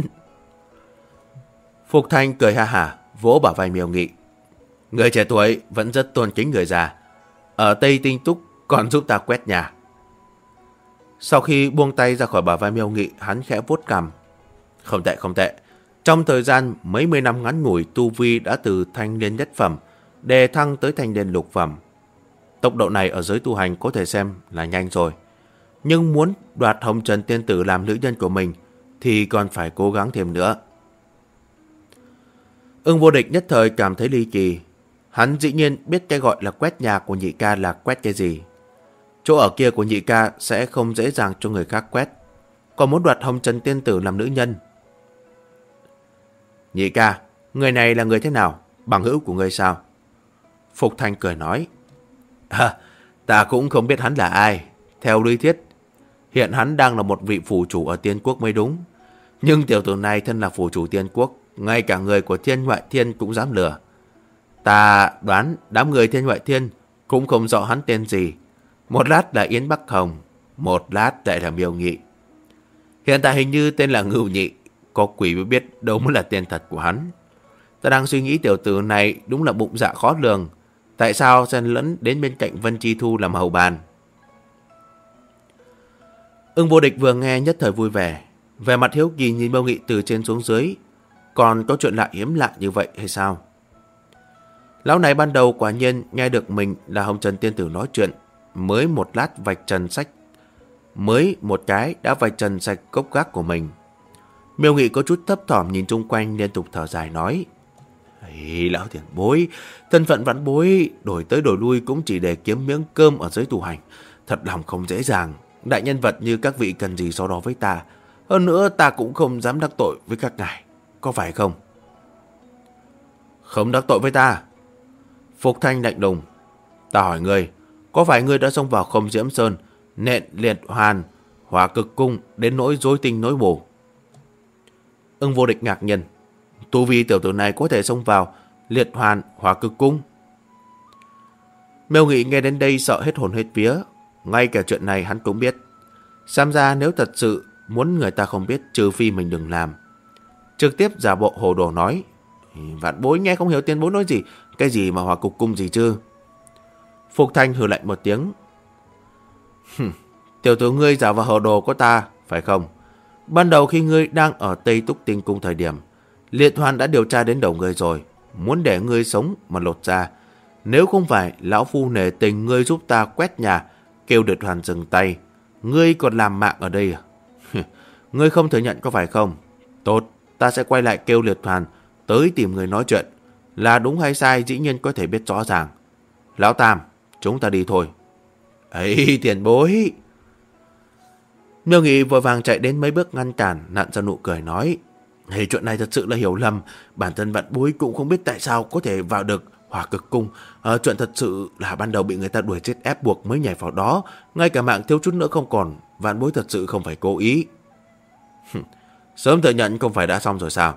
Phục Thanh cười ha hả, vỗ bả vai Miêu Nghị. Người trẻ tuổi vẫn rất tôn kính người già. Ở Tây Tinh Túc còn giúp ta quét nhà. Sau khi buông tay ra khỏi bả vai Miêu Nghị, hắn khẽ vuốt cằm. Không tệ, không tệ. Trong thời gian mấy mươi năm ngắn ngủi, tu vi đã từ thanh niên nhất phẩm đề thăng tới thanh niên lục phẩm. Tốc độ này ở giới tu hành có thể xem là nhanh rồi. Nhưng muốn đoạt Hồng Trần Tiên Tử làm nữ nhân của mình thì còn phải cố gắng thêm nữa. Ưng Vô Địch nhất thời cảm thấy ly kỳ. Hắn dĩ nhiên biết cái gọi là quét nhà của nhị ca là quét cái gì. Chỗ ở kia của nhị ca sẽ không dễ dàng cho người khác quét. Còn muốn đoạt Hồng Trần Tiên Tử làm nữ nhân. Nhị ca, người này là người thế nào? Bằng hữu của người sao? Phục Thanh cười nói. Ta cũng không biết hắn là ai. Theo lý thuyết, hiện hắn đang là một vị phủ chủ ở Tiên Quốc mới đúng. Nhưng tiểu tử này thân là phủ chủ Tiên Quốc, ngay cả người của Thiên Ngoại Thiên cũng dám lừa. Ta đoán đám người Thiên Ngoại Thiên cũng không rõ hắn tên gì. Một lát là Yến Bắc Hồng, một lát lại là Miêu Nghị. Hiện tại hình như tên là Ngưu Nhị. Có quỷ mới biết đâu mới là tên thật của hắn. Ta đang suy nghĩ tiểu tử này đúng là bụng dạ khó lường. Tại sao xen lẫn đến bên cạnh Vân Chi Thu làm hầu bàn? Ưng Vô Địch vừa nghe nhất thời vui vẻ. Về mặt hiếu kỳ nhìn Miêu Nghị từ trên xuống dưới. Còn có chuyện lạ hiếm lạ như vậy hay sao? Lão này ban đầu quả nhiên nghe được mình là Hồng Trần Tiên Tử nói chuyện. Mới một lát vạch trần sách. Mới một cái đã vạch trần sạch gốc gác của mình. Miêu Nghị có chút thấp thỏm nhìn chung quanh liên tục thở dài nói. Lão tiền bối, thân phận vãn bối đổi tới đổi lui cũng chỉ để kiếm miếng cơm ở giới tu hành. Thật lòng không dễ dàng. Đại nhân vật như các vị cần gì so đó với ta. Hơn nữa ta cũng không dám đắc tội với các ngài. Có phải không? Không đắc tội với ta. Phục Thanh lạnh lùng. Ta hỏi ngươi, có phải ngươi đã xông vào Không Diễm Sơn, nện liệt hoàn, hỏa cực cung đến nỗi rối tinh rối mù? Ưng Vô Địch ngạc nhiên. Tu vi tiểu tử này có thể xông vào liệt hoàn, hỏa cực cung? Miêu Nghị nghe đến đây sợ hết hồn hết vía. Ngay cả chuyện này hắn cũng biết. Xem ra nếu thật sự muốn người ta không biết, trừ phi mình đừng làm. Trực tiếp giả bộ hồ đồ nói. Vạn bối nghe không hiểu tiền bối nói gì. Cái gì mà hỏa cực cung gì chứ? Phục Thanh hừ lạnh một tiếng. Tiểu tử ngươi giả vào hồ đồ của ta, phải không? Ban đầu khi ngươi đang ở Tây Túc Tinh Cung thời điểm, Liệt Hoàn đã điều tra đến đầu ngươi rồi. Muốn để ngươi sống mà lột ra. Nếu không phải lão phu nể tình ngươi giúp ta quét nhà, kêu Liệt Hoàn dừng tay, ngươi còn làm mạng ở đây à? Ngươi không thừa nhận có phải không? Tốt, ta sẽ quay lại kêu Liệt Hoàn tới tìm người nói chuyện. Là đúng hay sai dĩ nhiên có thể biết rõ ràng. Lão Tam, chúng ta đi thôi. Ấy, tiền bối! Miêu Nghị vội vàng chạy đến mấy bước ngăn cản, nặn ra nụ cười nói. Chuyện này thật sự là hiểu lầm. Bản thân vạn bối cũng không biết tại sao có thể vào được hỏa cực cung. Chuyện thật sự là ban đầu bị người ta đuổi chết ép buộc mới nhảy vào đó. Ngay cả mạng thiếu chút nữa không còn. Vạn bối thật sự không phải cố ý. Sớm thừa nhận không phải đã xong rồi sao?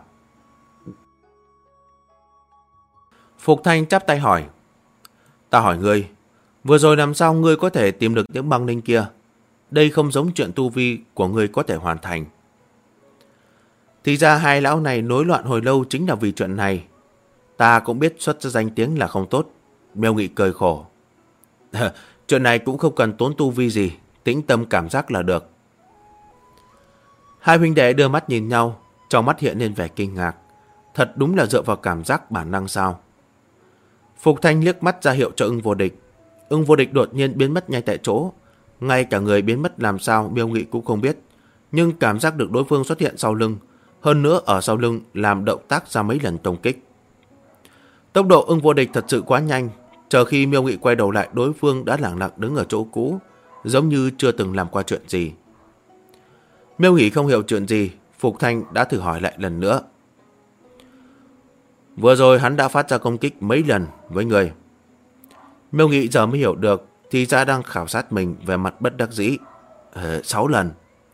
Phục Thanh chắp tay hỏi. Ta hỏi ngươi, vừa rồi làm sao ngươi có thể tìm được những băng linh kia? Đây không giống chuyện tu vi của ngươi có thể hoàn thành. Thì ra hai lão này nối loạn hồi lâu chính là vì chuyện này. Ta cũng biết xuất ra danh tiếng là không tốt. Miêu Nghị cười khổ. Chuyện này cũng không cần tốn tu vi gì, tĩnh tâm cảm giác là được. Hai huynh đệ đưa mắt nhìn nhau. Trong mắt hiện lên vẻ kinh ngạc. Thật đúng là dựa vào cảm giác bản năng sao? Phục Thanh liếc mắt ra hiệu cho Ưng Vô Địch. Ưng Vô Địch đột nhiên biến mất ngay tại chỗ. Ngay cả người biến mất làm sao Miêu Nghị cũng không biết. Nhưng cảm giác được đối phương xuất hiện sau lưng. Hơn nữa ở sau lưng làm động tác ra mấy lần công kích. Tốc độ Ưng Vô Địch thật sự quá nhanh. Chờ khi Miêu Nghị quay đầu lại, đối phương đã lẳng lặng đứng ở chỗ cũ, giống như chưa từng làm qua chuyện gì. Miêu Nghị không hiểu chuyện gì, Phục Thanh đã thử hỏi lại lần nữa. Vừa rồi hắn đã phát ra công kích mấy lần với người. Miêu Nghị giờ mới hiểu được, thì ra đang khảo sát mình về mặt bất đắc dĩ. 6 lần.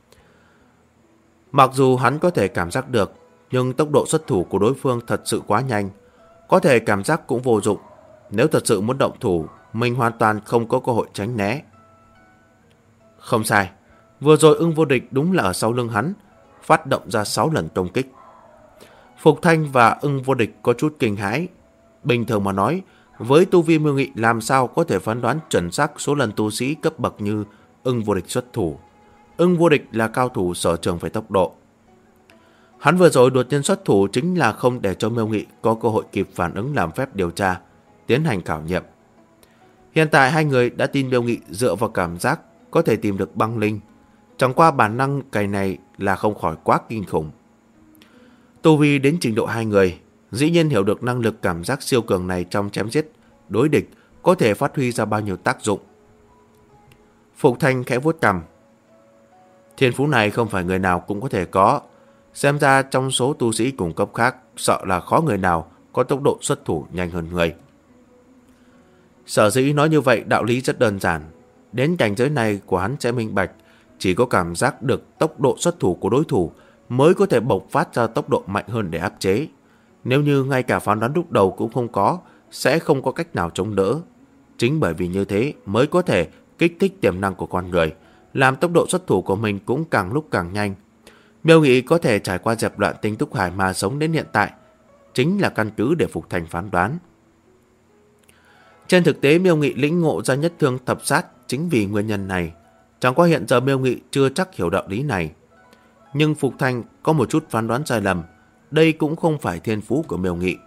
Mặc dù hắn có thể cảm giác được, nhưng tốc độ xuất thủ của đối phương thật sự quá nhanh. Có thể cảm giác cũng vô dụng. Nếu thật sự muốn động thủ, mình hoàn toàn không có cơ hội tránh né. Không sai, vừa rồi Ưng Vô Địch đúng là ở sau lưng hắn, phát động ra 6 lần công kích. Phục Thanh và Ưng Vô Địch có chút kinh hãi. Bình thường mà nói, với tu vi Miêu Nghị làm sao có thể phán đoán chuẩn xác số lần tu sĩ cấp bậc như Ưng Vô Địch xuất thủ. Ưng Vô Địch là cao thủ sở trường về tốc độ. Hắn vừa rồi đột nhiên xuất thủ chính là không để cho Miêu Nghị có cơ hội kịp phản ứng làm phép điều tra, tiến hành khảo nghiệm. Hiện tại hai người đã tin Miêu Nghị dựa vào cảm giác có thể tìm được băng linh. Chẳng qua bản năng cái này là không khỏi quá kinh khủng. Tu vi đến trình độ hai người, dĩ nhiên hiểu được năng lực cảm giác siêu cường này trong chém giết, đối địch có thể phát huy ra bao nhiêu tác dụng. Phục Thanh khẽ vuốt cằm. Thiên phú này không phải người nào cũng có thể có. Xem ra trong số tu sĩ cùng cấp khác, sợ là khó người nào có tốc độ xuất thủ nhanh hơn người. Sở dĩ nói như vậy đạo lý rất đơn giản. Đến cảnh giới này của hắn sẽ minh bạch, chỉ có cảm giác được tốc độ xuất thủ của đối thủ mới có thể bộc phát ra tốc độ mạnh hơn để áp chế. Nếu như ngay cả phán đoán lúc đầu cũng không có, sẽ không có cách nào chống đỡ. Chính bởi vì như thế mới có thể kích thích tiềm năng của con người, làm tốc độ xuất thủ của mình cũng càng lúc càng nhanh. Miêu Nghị có thể trải qua dẹp loạn Tinh Túc Hải mà sống đến hiện tại, chính là căn cứ để Phục Thành phán đoán. Trên thực tế Miêu Nghị lĩnh ngộ ra nhất thương thập sát chính vì nguyên nhân này. Chẳng qua hiện giờ Miêu Nghị chưa chắc hiểu đạo lý này. Nhưng Phục Thanh có một chút phán đoán sai lầm. Đây cũng không phải thiên phú của Miêu Nghị.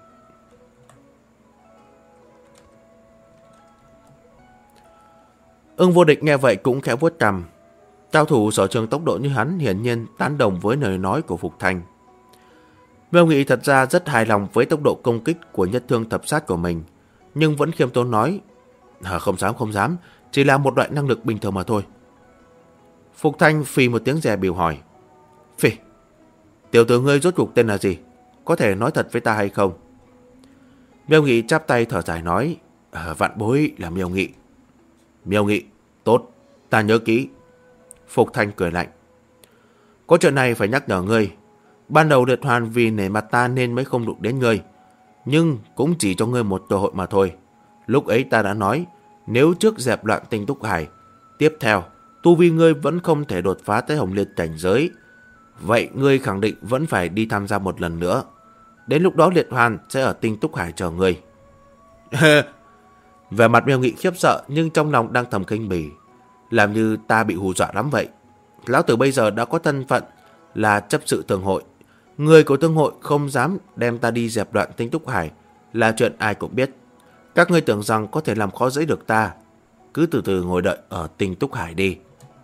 Ưng Vô Địch nghe vậy cũng khẽ vuốt cằm. Cao thủ sở trường tốc độ như hắn hiển nhiên tán đồng với lời nói của Phục Thanh. Miêu Nghị thật ra rất hài lòng với tốc độ công kích của nhất thương thập sát của mình, nhưng vẫn khiêm tốn nói: không dám, chỉ là một loại năng lực bình thường mà thôi. Phục Thanh phì một tiếng dè bỉu hỏi: Phì, tiểu tử ngươi rốt cuộc tên là gì? Có thể nói thật với ta hay không? Miêu Nghị chắp tay thở dài nói: Vạn bối là Miêu Nghị. Miêu Nghị, tốt, ta nhớ kỹ. Phục Thanh cười lạnh: Có chuyện này phải nhắc nhở ngươi. Ban đầu Liệt Hoàn vì nể mặt ta nên mới không đụng đến ngươi, nhưng cũng chỉ cho ngươi một cơ hội mà thôi. Lúc ấy ta đã nói, nếu trước dẹp loạn Tinh Túc Hải, tiếp theo tu vi ngươi vẫn không thể đột phá tới Hồng Liên cảnh giới, vậy ngươi khẳng định vẫn phải đi tham gia một lần nữa. Đến lúc đó Liệt Hoàn sẽ ở Tinh Túc Hải chờ ngươi. Vẻ mặt Miêu Nghị khiếp sợ, nhưng trong lòng đang thầm khinh bỉ. Làm như ta bị hù dọa lắm vậy. Lão tử bây giờ đã có thân phận là chấp sự thương hội. Người của thương hội không dám đem ta đi dẹp loạn Tinh Túc Hải là chuyện ai cũng biết. Các ngươi tưởng rằng có thể làm khó dễ được ta, cứ từ từ ngồi đợi ở Tinh Túc Hải đi.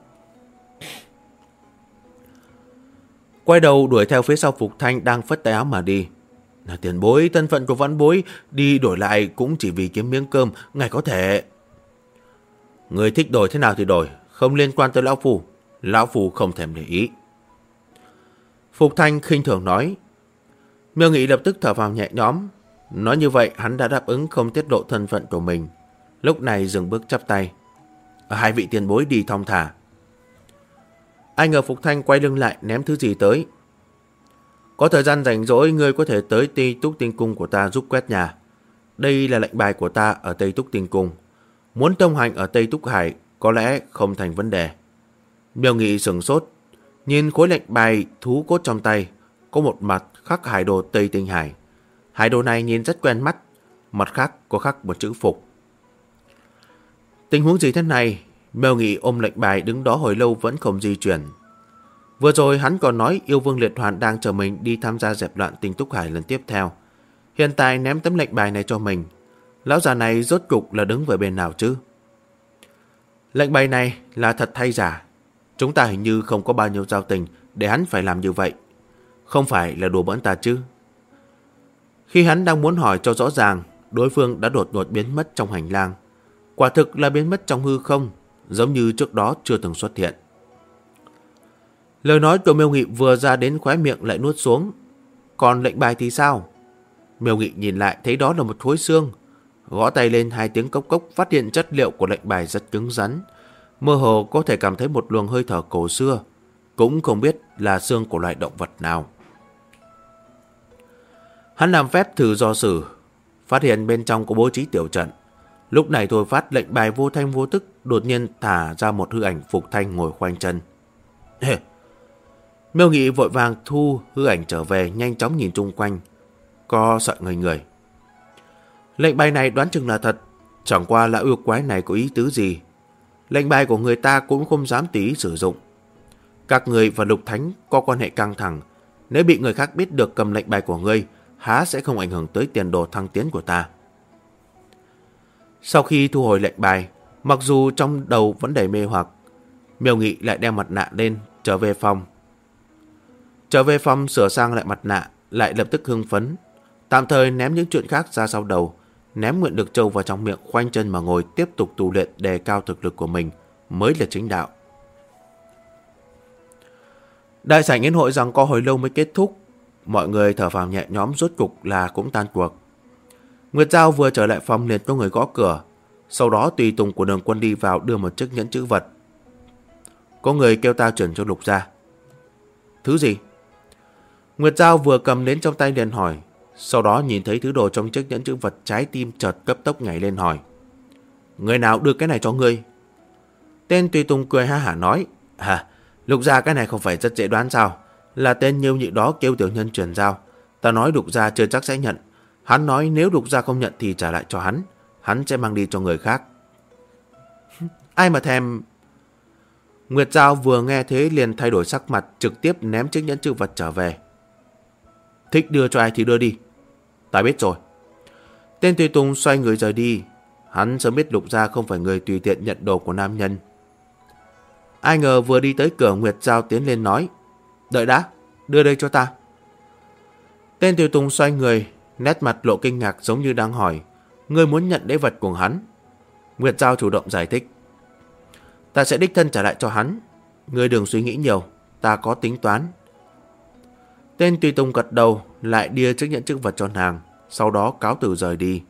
Quay đầu đuổi theo phía sau Phục Thanh đang phất tay áo mà đi. Tiền bối, thân phận của vãn bối đi đổi lại cũng chỉ vì kiếm miếng cơm, ngài có thể... Người thích đổi thế nào thì đổi, không liên quan tới lão phu. Lão phu không thèm để ý. Phục Thanh khinh thường nói. Miêu Nghị lập tức thở vào nhẹ nhõm. Nói như vậy hắn đã đáp ứng không tiết lộ thân phận của mình. Lúc này dừng bước chắp tay. Hai vị tiền bối đi thong thả. Ai ngờ Phục Thanh quay lưng lại ném thứ gì tới. Có thời gian rảnh rỗi ngươi có thể tới Tây Túc Tinh Cung của ta giúp quét nhà. Đây là lệnh bài của ta ở Tây Túc Tinh Cung. Muốn thông hành ở Tây Túc Hải có lẽ không thành vấn đề. Miêu Nghị sửng sốt, nhìn khối lệnh bài thú cốt trong tay, có một mặt khắc hải đồ Tây Tinh Hải. Hải đồ này nhìn rất quen mắt, mặt khác có khắc một chữ Phục. Tình huống gì thế này? Miêu Nghị ôm lệnh bài đứng đó hồi lâu vẫn không di chuyển. Vừa rồi hắn còn nói yêu vương liệt hoàn đang chờ mình đi tham gia dẹp loạn Tinh Túc Hải lần tiếp theo. Hiện tại ném tấm lệnh bài này cho mình. Lão già này rốt cục là đứng về bên nào chứ? Lệnh bài này là thật hay giả? Chúng ta hình như không có bao nhiêu giao tình để hắn phải làm như vậy. Không phải là đùa bỡn ta chứ? Khi hắn đang muốn hỏi cho rõ ràng, đối phương đã đột ngột biến mất trong hành lang. Quả thực là biến mất trong hư không, giống như trước đó chưa từng xuất hiện. Lời nói của Miêu Nghị vừa ra đến khóe miệng lại nuốt xuống. Còn lệnh bài thì sao? Miêu Nghị nhìn lại thấy đó là một khối xương. Gõ tay lên 2 tiếng cốc cốc, phát hiện chất liệu của lệnh bài rất cứng rắn. Mơ hồ có thể cảm thấy một luồng hơi thở cổ xưa. Cũng không biết là xương của loài động vật nào. Hắn làm phép thử dò sử, phát hiện bên trong có bố trí tiểu trận. Lúc này thôi phát lệnh bài vô thanh vô tức, đột nhiên thả ra một hư ảnh Phục Thanh ngồi khoanh chân. Miêu Nghị vội vàng thu hư ảnh trở về, nhanh chóng nhìn chung quanh, có sợ người. Lệnh bài này đoán chừng là thật, chẳng qua là yêu quái này có ý tứ gì. Lệnh bài của người ta cũng không dám tùy ý sử dụng. Các người và Lục Thánh có quan hệ căng thẳng, nếu bị người khác biết được cầm lệnh bài của ngươi, há sẽ không ảnh hưởng tới tiền đồ thăng tiến của ta. Sau khi thu hồi lệnh bài, mặc dù trong đầu vẫn đầy mê hoặc, Miêu Nghị lại đem mặt nạ lên, trở về phòng. Trở về phòng sửa sang lại mặt nạ, lại lập tức hưng phấn, tạm thời ném những chuyện khác ra sau đầu, ném nguyện được châu vào trong miệng, khoanh chân mà ngồi tiếp tục tu luyện đề cao thực lực của mình mới là chính đạo. Đại sảnh yến hội rằng có hồi lâu mới kết thúc, mọi người thở phào nhẹ nhõm, rốt cục là cũng tan cuộc. Nguyệt Giao vừa trở lại phòng liền có người gõ cửa, sau đó tùy tùng của Đường Quân đi vào đưa một chiếc nhẫn chữ vật. Có người kêu ta chuyển cho Lục gia. Thứ gì? Nguyệt Giao vừa cầm đến trong tay liền hỏi, sau đó nhìn thấy thứ đồ trong chiếc nhẫn chữ vật, trái tim chợt cấp tốc nhảy lên hỏi. Người nào đưa cái này cho ngươi? Tên tùy tùng cười ha hả nói, Lục gia cái này không phải rất dễ đoán sao? Là tên Nhiêu Nhị đó kêu tiểu nhân chuyển giao. Ta nói Lục gia chưa chắc sẽ nhận. Hắn nói nếu Lục gia không nhận thì trả lại cho hắn. Hắn sẽ mang đi cho người khác. Ai mà thèm... Nguyệt Giao vừa nghe thế liền thay đổi sắc mặt, trực tiếp ném chiếc nhẫn chữ vật trở về. Thích đưa cho ai thì đưa đi. Ta biết rồi. Tên tùy tùng xoay người rời đi. Hắn sớm biết Lục gia không phải người tùy tiện nhận đồ của nam nhân. Ai ngờ vừa đi tới cửa, Nguyệt Giao tiến lên nói, đợi đã, đưa đây cho ta. Tên tùy tùng xoay người, nét mặt lộ kinh ngạc giống như đang hỏi, ngươi muốn nhận lễ vật của hắn? Nguyệt Giao chủ động giải thích, ta sẽ đích thân trả lại cho hắn. Ngươi đừng suy nghĩ nhiều, ta có tính toán. Tên tùy tùng gật đầu, lại đưa chiếc nhẫn chữ vật cho nàng, sau đó cáo từ rời đi.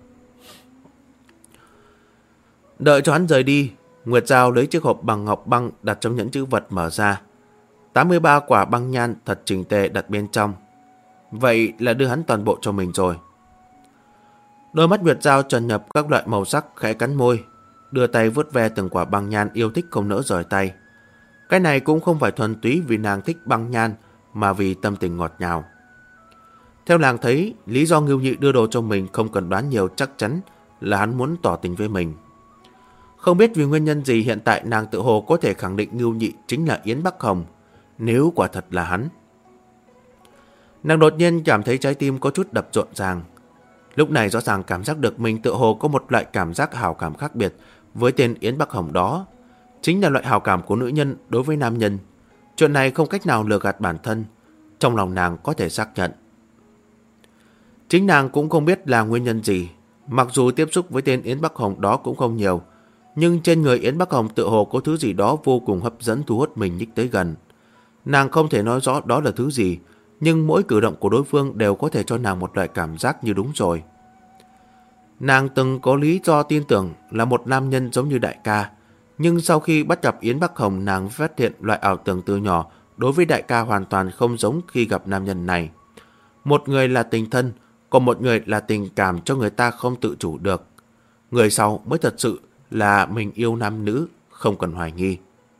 Đợi cho hắn rời đi, Nguyệt Giao lấy chiếc hộp bằng ngọc băng đặt trong nhẫn chữ vật mở ra. 83 quả băng nhan thật chỉnh tề đặt bên trong. Vậy là đưa hắn toàn bộ cho mình rồi. Đôi mắt Nguyệt Giao tràn nhập các loại màu sắc, khẽ cắn môi, đưa tay vuốt ve từng quả băng nhan, yêu thích không nỡ rời tay. Cái này cũng không phải thuần túy vì nàng thích băng nhan, mà vì tâm tình ngọt ngào. Theo nàng thấy, lý do Ngưu Nhị đưa đồ cho mình không cần đoán nhiều, chắc chắn là hắn muốn tỏ tình với mình. Không biết vì nguyên nhân gì hiện tại nàng tự hồ có thể khẳng định Ngưu Nhị chính là Yến Bắc Hồng, nếu quả thật là hắn. Nàng đột nhiên cảm thấy trái tim có chút đập rộn ràng. Lúc này rõ ràng cảm giác được mình tự hồ có một loại cảm giác hào cảm khác biệt với tên Yến Bắc Hồng đó. Chính là loại hào cảm của nữ nhân đối với nam nhân. Chuyện này không cách nào lừa gạt bản thân, trong lòng nàng có thể xác nhận. Chính nàng cũng không biết là nguyên nhân gì. Mặc dù tiếp xúc với tên Yến Bắc Hồng đó cũng không nhiều, nhưng trên người Yến Bắc Hồng tự hồ có thứ gì đó vô cùng hấp dẫn, thu hút mình nhích tới gần. Nàng không thể nói rõ đó là thứ gì, nhưng mỗi cử động của đối phương đều có thể cho nàng một loại cảm giác như đúng rồi. Nàng từng có lý do tin tưởng là một nam nhân giống như đại ca, nhưng sau khi bắt gặp Yến Bắc Hồng, nàng phát hiện loại ảo tưởng từ nhỏ đối với đại ca hoàn toàn không giống khi gặp nam nhân này. Một người là tình thân, còn một người là tình cảm cho người ta không tự chủ được. Người sau mới thật sự là mình yêu nam nữ, không cần hoài nghi.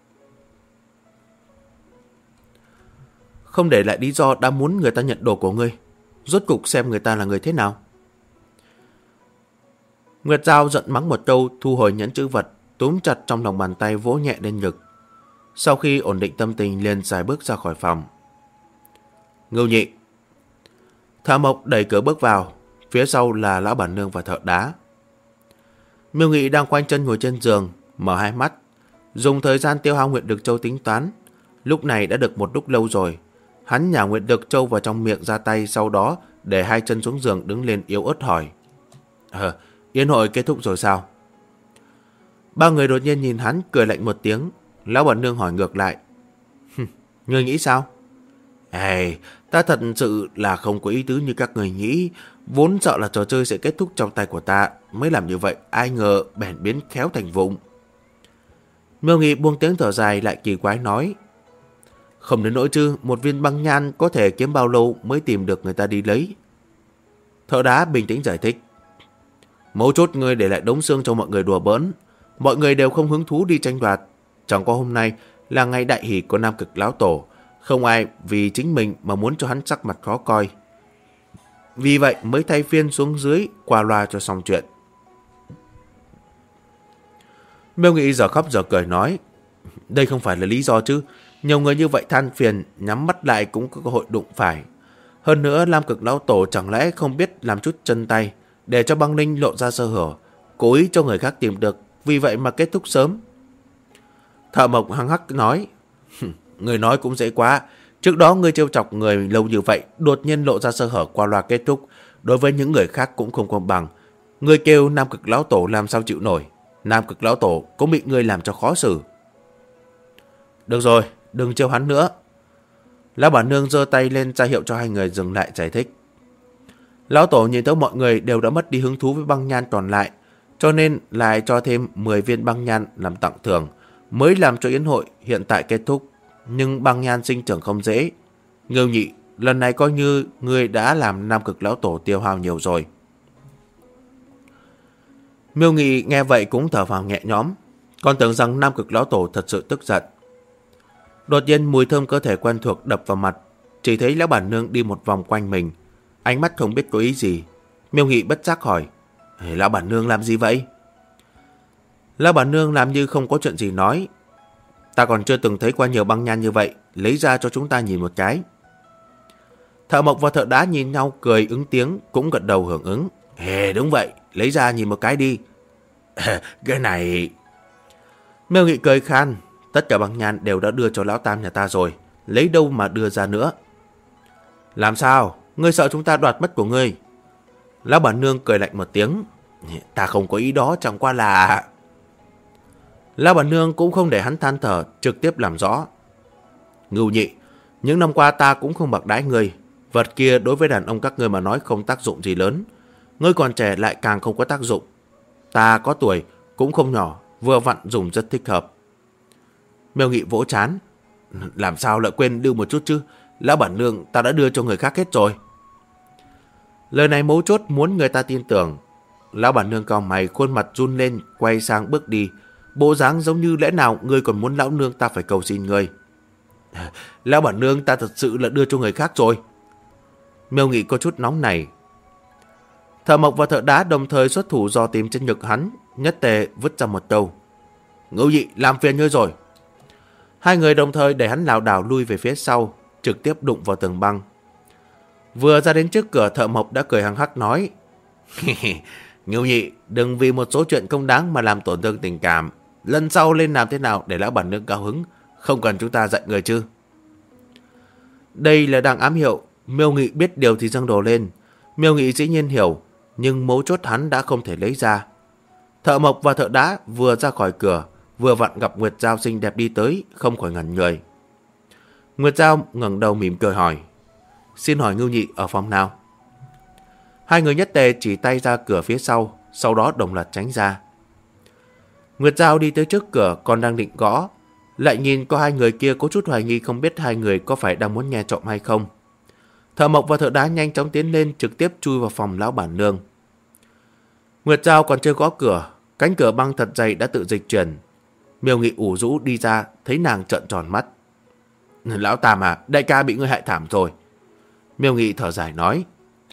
Không để lại lý do đã muốn người ta nhận đồ của ngươi, rốt cục xem người ta là người thế nào. Nguyệt Giao giận mắng một câu, thu hồi nhẫn chữ vật, túm chặt trong lòng bàn tay, vỗ nhẹ lên ngực. Sau khi ổn định tâm tình liền dài bước ra khỏi phòng. Ngưu Nhị. Thợ mộc đẩy cửa bước vào, phía sau là lão bản nương và thợ đá. Miêu Nghị đang khoanh chân ngồi trên giường, mở hai mắt, dùng thời gian tiêu hao nguyệt lực châu tính toán. Lúc này đã được một lúc lâu rồi. Hắn nhả nguyệt lực châu vào trong miệng ra tay, sau đó để hai chân xuống giường đứng lên yếu ớt hỏi. Yến hội kết thúc rồi sao? Ba người đột nhiên nhìn hắn cười lạnh một tiếng. Lão bản nương hỏi ngược lại. Ngươi nghĩ sao? Ta thật sự là không có ý tứ như các người nghĩ. Vốn sợ là trò chơi sẽ kết thúc trong tay của ta mới làm như vậy, ai ngờ bèn biến khéo thành vụng. Miêu Nghị buông tiếng thở dài lại kỳ quái nói. Không đến nỗi chứ, một viên băng nhan có thể kiếm bao lâu mới tìm được người ta đi lấy? Thợ đá bình tĩnh giải thích. Mấu chốt ngươi để lại đống xương cho mọi người đùa bỡn. Mọi người đều không hứng thú đi tranh đoạt. Chẳng qua hôm nay là ngày đại hỷ của Nam Cực Lão Tổ. Không ai vì chính mình mà muốn cho hắn sắc mặt khó coi. Vì vậy mới thay phiên xuống dưới qua loa cho xong chuyện. Miêu Nghị giờ khóc giờ cười nói. Đây không phải là lý do chứ. Nhiều người như vậy than phiền, nhắm mắt lại cũng có cơ hội đụng phải. Hơn nữa Nam Cực Lão Tổ chẳng lẽ không biết làm chút chân tay để cho băng linh lộ ra sơ hở, cố ý cho người khác tìm được, vì vậy mà kết thúc sớm. Thợ mộc hăng hắc nói. Người nói cũng dễ quá. Trước đó ngươi trêu chọc người lâu như vậy, đột nhiên lộ ra sơ hở qua loa kết thúc, đối với những người khác cũng không công bằng. Ngươi kêu Nam Cực Lão Tổ làm sao chịu nổi. Nam Cực Lão Tổ cũng bị ngươi làm cho khó xử. Được rồi, đừng trêu hắn nữa. Lão bản nương giơ tay lên ra hiệu cho hai người dừng lại giải thích. Lão Tổ nhìn thấy mọi người đều đã mất đi hứng thú với băng nhan còn lại, cho nên lại cho thêm 10 viên băng nhan làm tặng thưởng, mới làm cho yến hội hiện tại kết thúc. Nhưng băng nhan sinh trưởng không dễ. Ngưu Nhị, lần này coi như ngươi đã làm Nam Cực Lão Tổ tiêu hao nhiều rồi. Miêu Nghị nghe vậy cũng thở phào nhẹ nhõm, còn tưởng rằng Nam Cực Lão Tổ thật sự tức giận. Đột nhiên mùi thơm cơ thể quen thuộc đập vào mặt, chỉ thấy lão bản nương đi một vòng quanh mình, ánh mắt không biết có ý gì. Miêu Nghị bất giác hỏi. Lão bản nương làm gì vậy? Lão bản nương làm như không có chuyện gì nói. Ta còn chưa từng thấy qua nhiều băng nhan như vậy, lấy ra cho chúng ta nhìn một cái. Thợ mộc và thợ đá nhìn nhau cười ứng tiếng, cũng gật đầu hưởng ứng. Đúng vậy, lấy ra nhìn một cái đi. Cái này... Miêu Nghị cười khan. Tất cả băng nhan đều đã đưa cho lão tam nhà ta rồi, lấy đâu mà đưa ra nữa. Làm sao? Ngươi sợ chúng ta đoạt mất của ngươi? Lão bản nương cười lạnh một tiếng. Ta không có ý đó, chẳng qua là... Lão bản nương cũng không để hắn than thở, trực tiếp làm rõ. Ngưu Nhị, những năm qua ta cũng không bạc đãi ngươi. Vật kia đối với đàn ông các ngươi mà nói không tác dụng gì lớn. Ngươi còn trẻ lại càng không có tác dụng. Ta có tuổi, cũng không nhỏ, vừa vặn dùng rất thích hợp. Miêu Nghị vỗ chán. Làm sao lại quên đưa một chút chứ? Lão bản nương ta đã đưa cho người khác hết rồi. Lời này mấu chốt muốn người ta tin tưởng. Lão bản nương cau mày, khuôn mặt run lên, quay sang bước đi, bộ dáng giống như lẽ nào ngươi còn muốn lão nương ta phải cầu xin ngươi. Lão bản nương ta thật sự là đưa cho người khác rồi. Miêu Nghị có chút nóng này. Thợ mộc và thợ đá đồng thời xuất thủ dò tìm trên ngực hắn, nhất tề vứt ra một câu. Ngưu Nhị, làm phiền ngươi rồi. Hai người đồng thời để hắn lảo đảo lui về phía sau, trực tiếp đụng vào tường băng. Vừa ra đến trước cửa, thợ mộc đã cười hăng hắc nói. Ngưu Nhị, đừng vì một số chuyện không đáng mà làm tổn thương tình cảm. Lần sau lên làm thế nào để lão bản nương cao hứng, không cần chúng ta dạy người chứ. Đây là đang ám hiệu. Miêu Nghị biết điều thì dâng đồ lên. Miêu Nghị dĩ nhiên hiểu, nhưng mấu chốt hắn đã không thể lấy ra. Thợ mộc và thợ đá vừa ra khỏi cửa, vừa vặn gặp Nguyệt Giao xinh đẹp đi tới, không khỏi ngẩn người. Nguyệt Giao ngẩng đầu mỉm cười hỏi. Xin hỏi Ngưu Nhị ở phòng nào? Hai người nhất tề chỉ tay ra cửa phía sau đó đồng loạt tránh ra. Nguyệt Giao đi tới trước cửa, còn đang định gõ, lại nhìn có hai người kia có chút hoài nghi, không biết hai người có phải đang muốn nghe trộm hay không. Thợ mộc và thợ đá nhanh chóng tiến lên, trực tiếp chui vào phòng lão bản nương. Nguyệt Giao còn chưa gõ cửa, cánh cửa băng thật dày đã tự dịch chuyển. Miêu Nghị ủ rũ đi ra, thấy nàng trợn tròn mắt. Lão Tam à, đại ca bị ngươi hại thảm rồi. Miêu Nghị thở dài nói.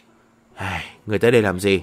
Người tới đây làm gì?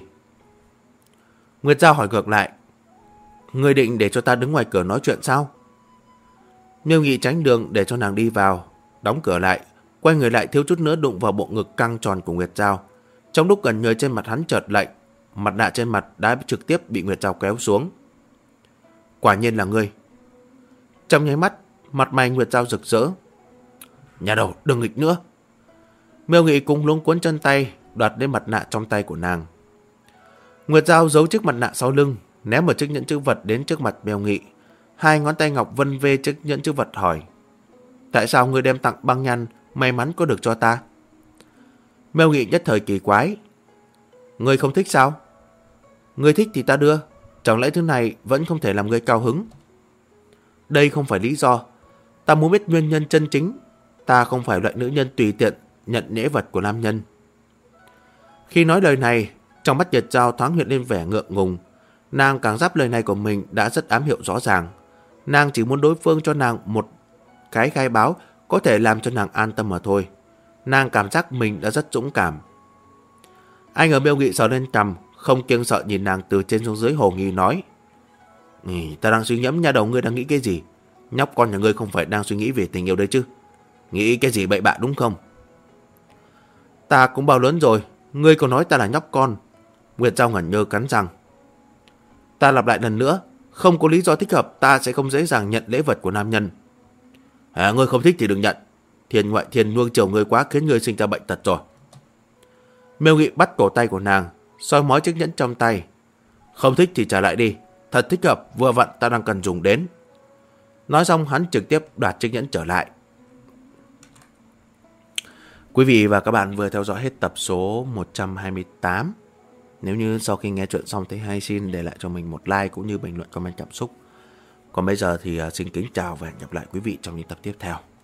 Nguyệt Giao hỏi ngược lại. Ngươi định để cho ta đứng ngoài cửa nói chuyện sao? Miêu Nghị tránh đường để cho nàng đi vào, đóng cửa lại, quay người lại thiếu chút nữa đụng vào bộ ngực căng tròn của Nguyệt Giao. Trong lúc gần người trên mặt hắn chợt lạnh, mặt nạ trên mặt đã trực tiếp bị Nguyệt Giao kéo xuống. Quả nhiên là ngươi. Trong nháy mắt, mặt mày Nguyệt Giao rực rỡ. Nhà đầu, đừng nghịch nữa. Miêu Nghị cùng luống cuốn chân tay, đoạt lấy mặt nạ trong tay của nàng. Nguyệt Giao giấu chiếc mặt nạ sau lưng, ném một chiếc nhẫn chữ vật đến trước mặt Miêu Nghị. Hai ngón tay ngọc vân vê chiếc nhẫn chữ vật hỏi. Tại sao ngươi đem tặng băng nhan may mắn có được cho ta? Miêu Nghị nhất thời kỳ quái. Ngươi không thích sao? Ngươi thích thì ta đưa. Chẳng lẽ thứ này vẫn không thể làm ngươi cao hứng? Đây không phải lý do. Ta muốn biết nguyên nhân chân chính. Ta không phải loại nữ nhân tùy tiện nhận lễ vật của nam nhân. Khi nói lời này, trong mắt Nguyệt Giao thoáng hiện lên vẻ ngượng ngùng. Nàng cảm giác lời này của mình đã rất ám hiệu rõ ràng. Nàng chỉ muốn đối phương cho nàng một cái khai báo có thể làm cho nàng an tâm mà thôi. Nàng cảm giác mình đã rất dũng cảm. Anh ở Miêu Nghị sờ lên cằm, không kiêng sợ nhìn nàng từ trên xuống dưới hồ nghi nói. Ta đang suy ngẫm nha đầu, ngươi đang nghĩ cái gì? Nhóc con nhà ngươi không phải đang suy nghĩ về tình yêu đấy chứ? Nghĩ cái gì bậy bạ đúng không? Ta cũng bao lớn rồi, ngươi còn nói ta là nhóc con. Nguyệt Giao ngẩn ngơ cắn răng. Ta lặp lại lần nữa, không có lý do thích hợp ta sẽ không dễ dàng nhận lễ vật của nam nhân. Ngươi không thích thì đừng nhận. Thiên ngoại thiên nuông chiều ngươi quá khiến ngươi sinh ra bệnh tật rồi. Miêu Nghị bắt cổ tay của nàng, soi mói chiếc nhẫn trong tay. Không thích thì trả lại đi, thật thích hợp, vừa vặn ta đang cần dùng đến. Nói xong hắn trực tiếp đoạt chiếc nhẫn trở lại. Quý vị và các bạn vừa theo dõi hết tập số 128. Nếu như sau khi nghe chuyện xong thấy hay, xin để lại cho mình một like cũng như bình luận comment cảm xúc. Còn bây giờ thì xin kính chào và hẹn gặp lại quý vị trong những tập tiếp theo.